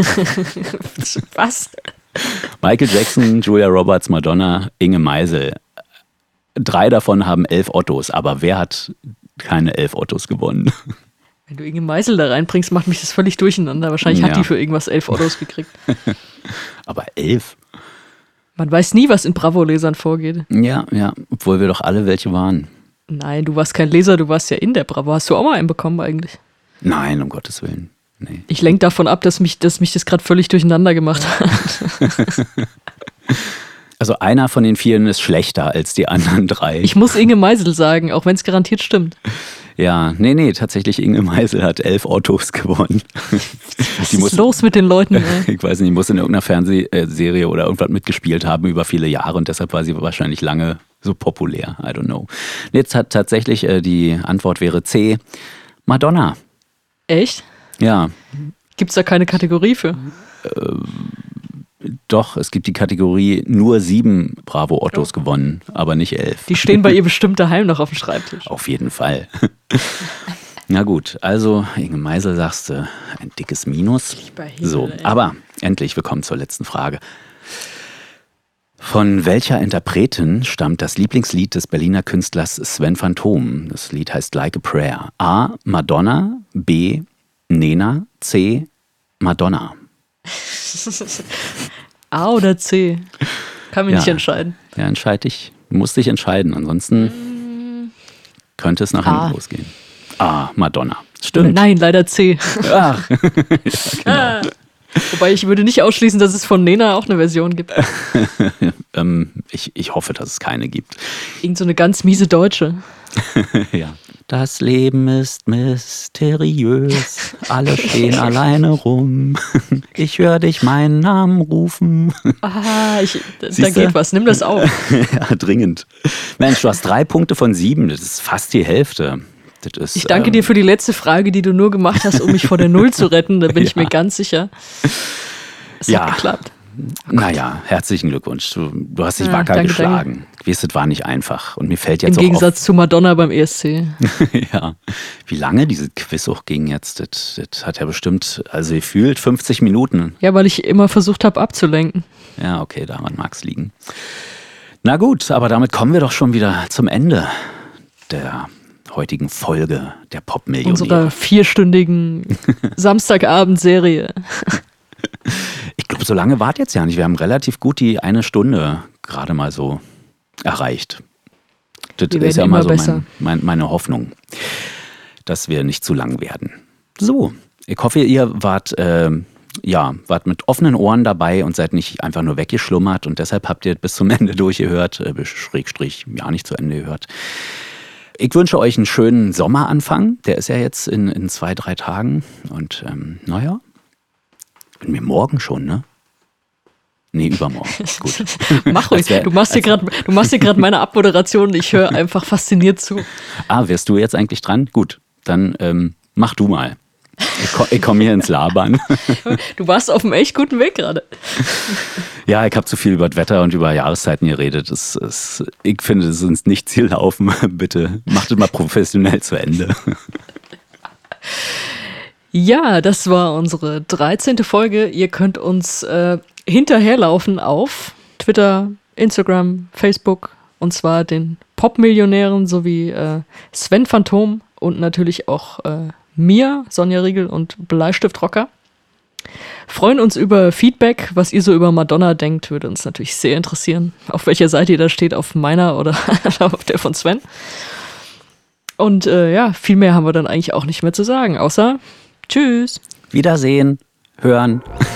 Was? Michael Jackson, Julia Roberts, Madonna, Inge Meisel. 3 davon haben 11 Ottos, aber wer hat keine 11 Ottos gewonnen? Wenn du Inge Meisel da reinbringst, macht mich das völlig durcheinander. Wahrscheinlich hat Ja. die für irgendwas 11 Ottos gekriegt. Aber 11? Man weiß nie, was in Bravo-Lesern vorgeht. Ja, obwohl wir doch alle welche waren. Nein, du warst kein Leser, du warst ja in der Bravo. Hast du auch mal einen bekommen eigentlich? Nein, um Gottes Willen. Nee. Ich lenke davon ab, dass mich das gerade völlig durcheinander gemacht hat. Also einer von den vieren ist schlechter als die anderen 3. Ich muss Inge Meisel sagen, auch wenn es garantiert stimmt. Ja, nee, tatsächlich Inge Meisel hat 11 Ottos gewonnen. Was ist los mit den Leuten? Ich weiß nicht, die muss in irgendeiner Fernsehserie oder irgendwas mitgespielt haben über viele Jahre und deshalb war sie wahrscheinlich lange so populär. I don't know. Jetzt hat tatsächlich die Antwort wäre C, Madonna. Echt? Ja. Gibt es da keine Kategorie für? Doch, es gibt die Kategorie nur 7 Bravo-Ottos gewonnen, aber nicht 11. Die stehen bei ihr bestimmt daheim noch auf dem Schreibtisch. Auf jeden Fall. Na gut, also Inge Meisel sagst du, ein dickes Minus. So, aber endlich, wir kommen zur letzten Frage. Von welcher Interpretin stammt das Lieblingslied des Berliner Künstlers Sven Phantom? Das Lied heißt Like a Prayer. A. Madonna, B. Nena, C. Madonna. A oder C? Kann mich nicht entscheiden. Ja, entscheide dich. Du musst dich entscheiden, ansonsten könnte es nach hinten losgehen. A. Madonna. Stimmt. Nein, leider C. Ach. Ja, genau. Wobei ich würde nicht ausschließen, dass es von Nena auch eine Version gibt. Ich hoffe, dass es keine gibt. Irgend so eine ganz miese Deutsche. Ja. Das Leben ist mysteriös, alle stehen alleine rum. Ich höre dich meinen Namen rufen. Ah, da geht was, nimm das auf. Ja, dringend. Mensch, du hast 3 Punkte von 7, das ist fast die Hälfte. Das ist, ich danke dir für die letzte Frage, die du nur gemacht hast, um mich vor der Null zu retten, da bin ich mir ganz sicher. Es hat geklappt. Naja, herzlichen Glückwunsch. Du hast dich wacker geschlagen. Es war nicht einfach. Und mir fällt jetzt Im Gegensatz zu Madonna beim ESC. Ja. Wie lange diese Quiz auch ging jetzt, das hat ja bestimmt, also gefühlt 50 Minuten. Ja, weil ich immer versucht habe abzulenken. Ja, okay, daran mag es liegen. Na gut, aber damit kommen wir doch schon wieder zum Ende der heutigen Folge der Pop-Millionäre. Unserer 4-stündigen Samstagabend-Serie. Ich glaube, so lange war es jetzt ja nicht. Wir haben relativ gut die 1 Stunde gerade mal so erreicht. Das ist ja mal so meine Hoffnung, dass wir nicht zu lang werden. So, ich hoffe, ihr wart mit offenen Ohren dabei und seid nicht einfach nur weggeschlummert und deshalb habt ihr bis zum Ende durchgehört, Schrägstrich, ja nicht zu Ende gehört. Ich wünsche euch einen schönen Sommeranfang. Der ist ja jetzt in 2-3 Tagen und naja, bin mir morgen schon, ne? Nee, übermorgen. Gut. Mach ruhig. Du machst hier gerade meine Abmoderation und ich höre einfach fasziniert zu. Wärst du jetzt eigentlich dran? Gut, dann mach du mal. Ich komme hier ins Labern. Du warst auf einem echt guten Weg gerade. Ja, ich habe zu viel über das Wetter und über Jahreszeiten geredet. Ich finde, das ist nicht Ziellaufen. Bitte macht es mal professionell zu Ende. Ja, das war unsere 13. Folge. Ihr könnt uns hinterherlaufen auf Twitter, Instagram, Facebook und zwar den Pop-Millionären sowie Sven Phantom und natürlich auch mir, Sonja Riegel und Bleistiftrocker. Freuen uns über Feedback, was ihr so über Madonna denkt, würde uns natürlich sehr interessieren. Auf welcher Seite ihr da steht, auf meiner oder auf der von Sven. Und viel mehr haben wir dann eigentlich auch nicht mehr zu sagen, außer Tschüss. Wiedersehen, hören.